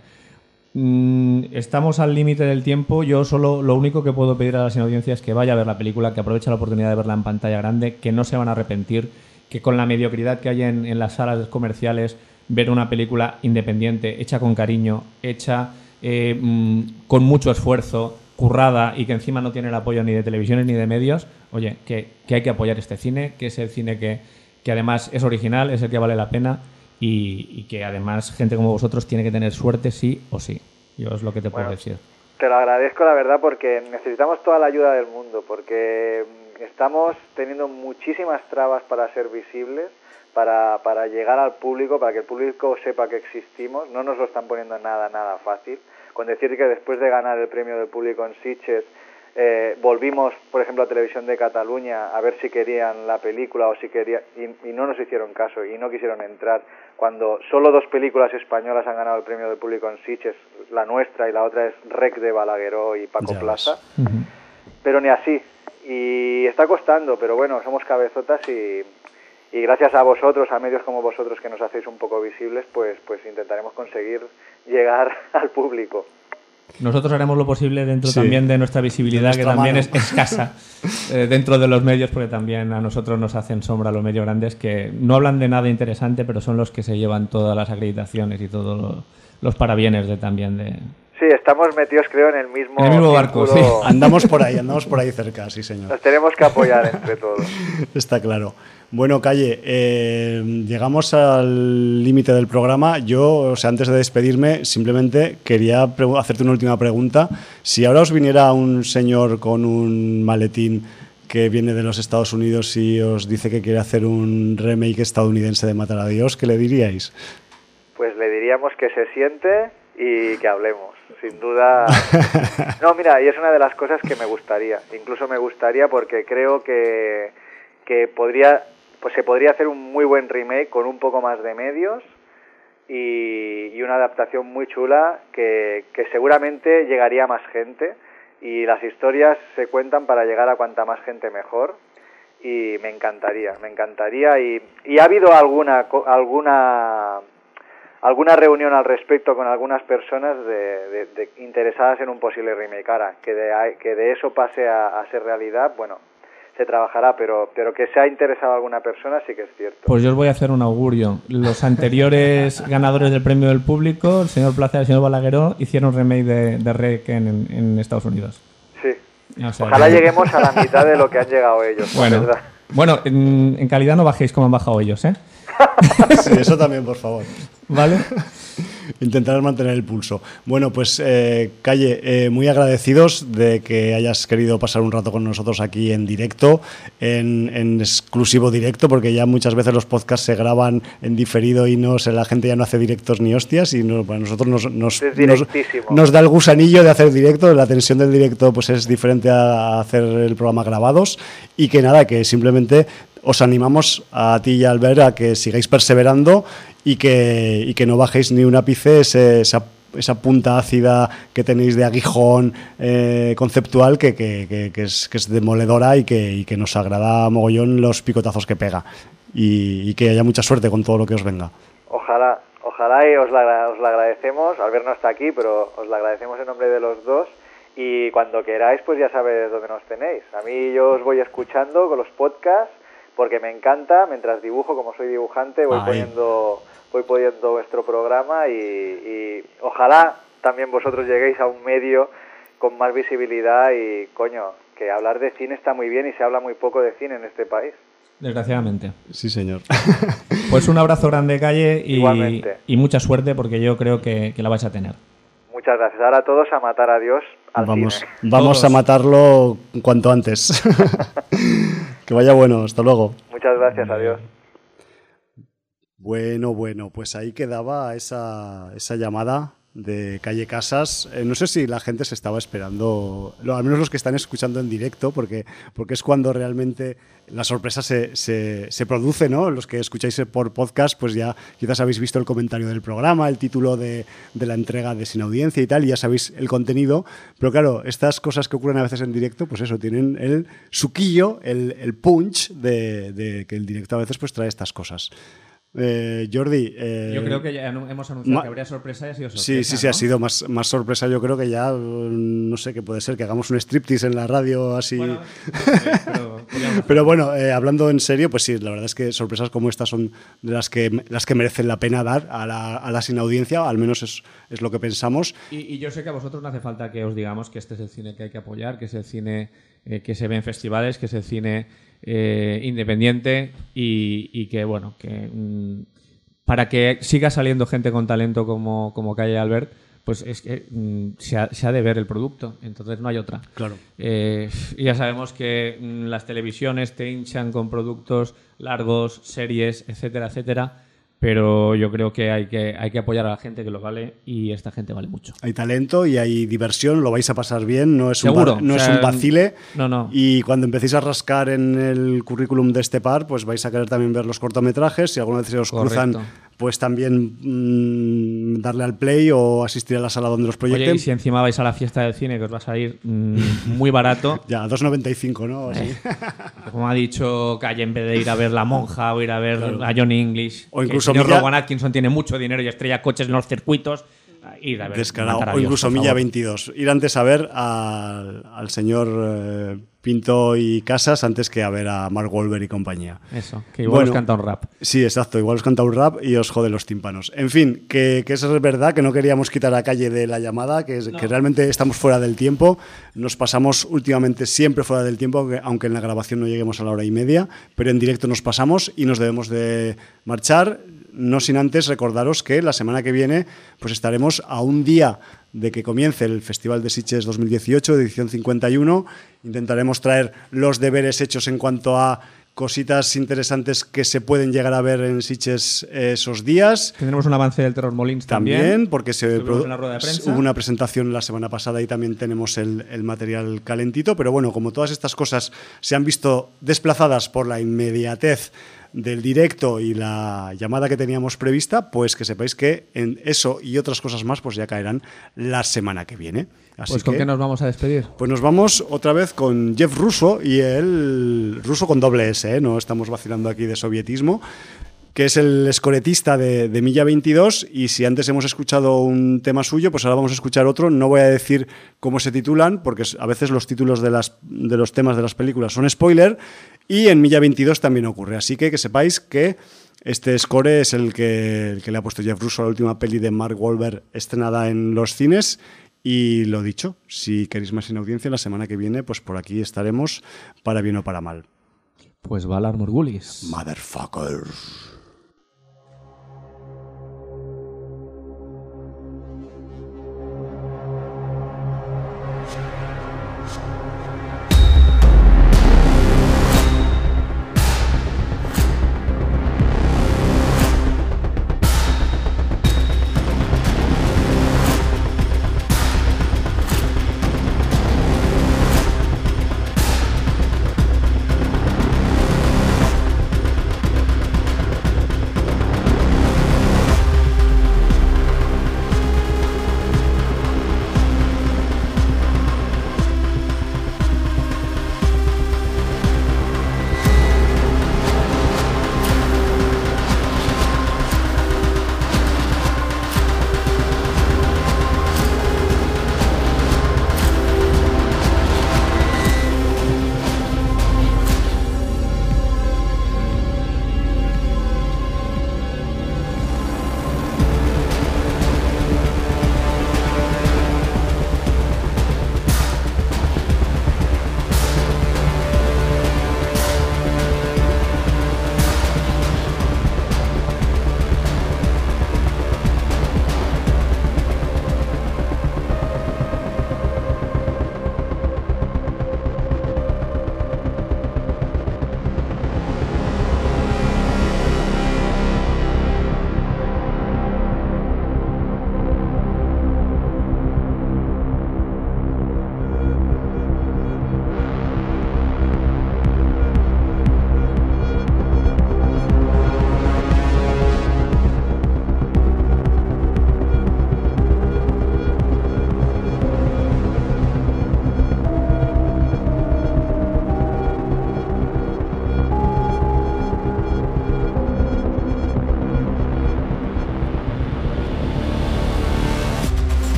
Mm, estamos al límite del tiempo. Yo solo lo único que puedo pedir a las audiencias es que vaya a ver la película, que aproveche la oportunidad de verla en pantalla grande, que no se van a arrepentir, que con la mediocridad que hay en, en las salas comerciales, ver una película independiente, hecha con cariño, hecha eh, mm, con mucho esfuerzo, currada, y que encima no tiene el apoyo ni de televisiones ni de medios, oye, que, que hay que apoyar este cine, que es el cine que... que además es original, es el que vale la pena, y, y que además gente como vosotros tiene que tener suerte sí o sí. Yo es lo que te bueno, puedo decir. Te lo agradezco, la verdad, porque necesitamos toda la ayuda del mundo, porque estamos teniendo muchísimas trabas para ser visibles, para, para llegar al público, para que el público sepa que existimos. No nos lo están poniendo nada, nada fácil. Con decir que después de ganar el premio del público en Sitges, Eh, volvimos, por ejemplo, a Televisión de Cataluña a ver si querían la película o si querían, y, y no nos hicieron caso y no quisieron entrar, cuando solo dos películas españolas han ganado el premio del público en Sitges, la nuestra y la otra es Rec de Balagueró y Paco Ya Plaza. Uh-huh. Pero ni así, y está costando, pero bueno, somos cabezotas y, y gracias a vosotros, a medios como vosotros que nos hacéis un poco visibles, pues, pues intentaremos conseguir llegar al público. Nosotros haremos lo posible dentro sí, también de nuestra visibilidad, de que también es escasa eh, dentro de los medios, porque también a nosotros nos hacen sombra los medios grandes, que no hablan de nada interesante, pero son los que se llevan todas las acreditaciones y todos lo, los parabienes de también de... Sí, estamos metidos, creo, en el mismo, en el mismo barco, sí. Andamos por ahí, andamos por ahí cerca, sí, señor. Nos tenemos que apoyar entre todos. Está claro. Bueno, Calle, eh, llegamos al límite del programa. Yo, o sea, antes de despedirme, simplemente quería hacerte una última pregunta. Si ahora os viniera un señor con un maletín que viene de los Estados Unidos y os dice que quiere hacer un remake estadounidense de Matar a Dios, ¿qué le diríais? Pues le diríamos que se siente y que hablemos, sin duda. No, mira, y es una de las cosas que me gustaría. Incluso me gustaría porque creo que, que podría... pues se podría hacer un muy buen remake con un poco más de medios y, y una adaptación muy chula que, que seguramente llegaría a más gente, y las historias se cuentan para llegar a cuanta más gente mejor, y me encantaría, me encantaría y, y ha habido alguna alguna alguna reunión al respecto con algunas personas de, de, de interesadas en un posible remake. Ahora, que de, que de eso pase a, a ser realidad, bueno, se trabajará, pero pero que se ha interesado alguna persona sí que es cierto. Pues yo os voy a hacer un augurio. Los anteriores ganadores del premio del público, el señor Plaza y el señor Balagueró, hicieron remake de, de Rec en, en Estados Unidos. Sí. O sea, ojalá que... lleguemos a la mitad de lo que han llegado ellos. Bueno, ¿verdad? bueno en, en calidad no bajéis como han bajado ellos, ¿eh? Sí, eso también, por favor. ¿Vale? Intentar mantener el pulso. Bueno, pues eh, Calle, eh, muy agradecidos de que hayas querido pasar un rato con nosotros aquí en directo, en, en exclusivo directo, porque ya muchas veces los podcasts se graban en diferido y no sé, la gente ya no hace directos ni hostias, y no, para nosotros nos, nos, nos, nos da el gusanillo de hacer directo. La tensión del directo pues es diferente a hacer el programa grabados, y que nada, que simplemente os animamos a ti y a Albert a que sigáis perseverando y que, y que no bajéis ni un ápice ese, esa, esa punta ácida que tenéis de aguijón eh, conceptual que, que, que, que, es, que es demoledora y que, y que nos agrada mogollón los picotazos que pega. Y, y que haya mucha suerte con todo lo que os venga. Ojalá, ojalá y os la, os la agradecemos. Albert no está aquí, pero os la agradecemos en nombre de los dos. Y cuando queráis, pues ya sabéis dónde nos tenéis. A mí yo os voy escuchando con los podcasts, porque me encanta. Mientras dibujo, como soy dibujante, voy Ay. poniendo voy poniendo vuestro programa y, y ojalá también vosotros lleguéis a un medio con más visibilidad y, coño, que hablar de cine está muy bien y se habla muy poco de cine en este país. Desgraciadamente. Sí, señor. Pues un abrazo grande, Calle, y, Igualmente. Y mucha suerte, porque yo creo que, que la vais a tener. Muchas gracias. Ahora todos a matar a Dios al vamos, cine. Vamos todos. a matarlo cuanto antes. Que vaya bueno. Hasta luego. Muchas gracias. Adiós. Bueno, bueno, pues ahí quedaba esa, esa llamada de Calle Casas. Eh, no sé si la gente se estaba esperando, al menos los que están escuchando en directo, porque, porque es cuando realmente la sorpresa se, se, se produce, ¿no? Los que escucháis por podcast, pues ya quizás habéis visto el comentario del programa, el título de, de la entrega de Sin Audiencia y tal, y ya sabéis el contenido. Pero claro, estas cosas que ocurren a veces en directo, pues eso, tienen el suquillo, el, el punch de, de que el directo a veces pues trae estas cosas. Eh, Jordi, eh, yo creo que ya hemos anunciado que habría sorpresa y ha sido sorpresa. Sí, sí, sí, ¿no? Ha sido más, más sorpresa. Yo creo que ya, no sé qué puede ser, que hagamos un striptease en la radio así. Bueno, pero, pero bueno, eh, hablando en serio, pues sí, la verdad es que sorpresas como estas son de las que, las que merecen la pena dar a la, a la sin audiencia, al menos es, es lo que pensamos. Y, y yo sé que a vosotros no hace falta que os digamos que este es el cine que hay que apoyar, que es el cine eh, que se ve en festivales, que es el cine Eh, independiente y, y que, bueno, que mmm, para que siga saliendo gente con talento como, como Calle Albert, pues es que mmm, se, ha, se ha de ver el producto, entonces no hay otra. Claro. Eh, y ya sabemos que mmm, las televisiones te hinchan con productos largos, series, etcétera, etcétera, pero yo creo que hay que hay que apoyar a la gente que lo vale, y esta gente vale mucho. Hay talento y hay diversión, lo vais a pasar bien, no es Seguro, un, no o sea, es un vacile. No, no. Y cuando empecéis a rascar en el currículum de este par, pues vais a querer también ver los cortometrajes. Si alguna vez se os Correcto. cruzan, pues también mmm, darle al play o asistir a la sala donde los proyecten. Oye, y si encima vais a la fiesta del cine, que os va a salir mmm, muy barato. Ya, dos noventa y cinco, ¿no? Así. Eh, como ha dicho Calle, en vez de ir a ver La Monja o ir a ver claro. a Johnny English, o incluso el señor Milla... Rowan Atkinson tiene mucho dinero y estrella coches en los circuitos, ir a ver descarado. A o Dios, incluso Milla veintidós. Ir antes a ver al, al señor eh, Pinto y Casas antes que a ver a Mark Wahlberg y compañía. Eso, que igual bueno, os canta un rap. Sí, exacto, igual os canta un rap y os jode los tímpanos. En fin, que, que eso es verdad, que no queríamos quitar a Calle de la llamada, que, no. que realmente estamos fuera del tiempo. Nos pasamos últimamente siempre fuera del tiempo, aunque en la grabación no lleguemos a la hora y media, pero en directo nos pasamos y nos debemos de marchar. No sin antes recordaros que la semana que viene pues estaremos a un día de que comience el Festival de Sitges dos mil dieciocho, edición cincuenta y uno. Intentaremos traer los deberes hechos en cuanto a cositas interesantes que se pueden llegar a ver en Sitges esos días. Tendremos un avance del Terror Molins también. También, porque se produ- en la rueda de prensa. Hubo una presentación la semana pasada y también tenemos el, el material calentito. Pero bueno, como todas estas cosas se han visto desplazadas por la inmediatez del directo y la llamada que teníamos prevista, pues que sepáis que en eso y otras cosas más pues ya caerán la semana que viene. Así pues ¿con que, qué nos vamos a despedir? Pues nos vamos otra vez con Jeff Russo, y el ruso con doble S, ¿eh? No estamos vacilando aquí de sovietismo, que es el escoretista de, de Milla veintidós, y si antes hemos escuchado un tema suyo, pues ahora vamos a escuchar otro. No voy a decir cómo se titulan, porque a veces los títulos de, las, de los temas de las películas son spoiler, y en Milla veintidós también ocurre. Así que que sepáis que este score es el que, el que le ha puesto Jeff Russo a la última peli de Mark Wahlberg estrenada en los cines. Y lo dicho, si queréis más sin audiencia, la semana que viene, pues por aquí estaremos, para bien o para mal. Pues Valar Morgulis. Motherfuckers.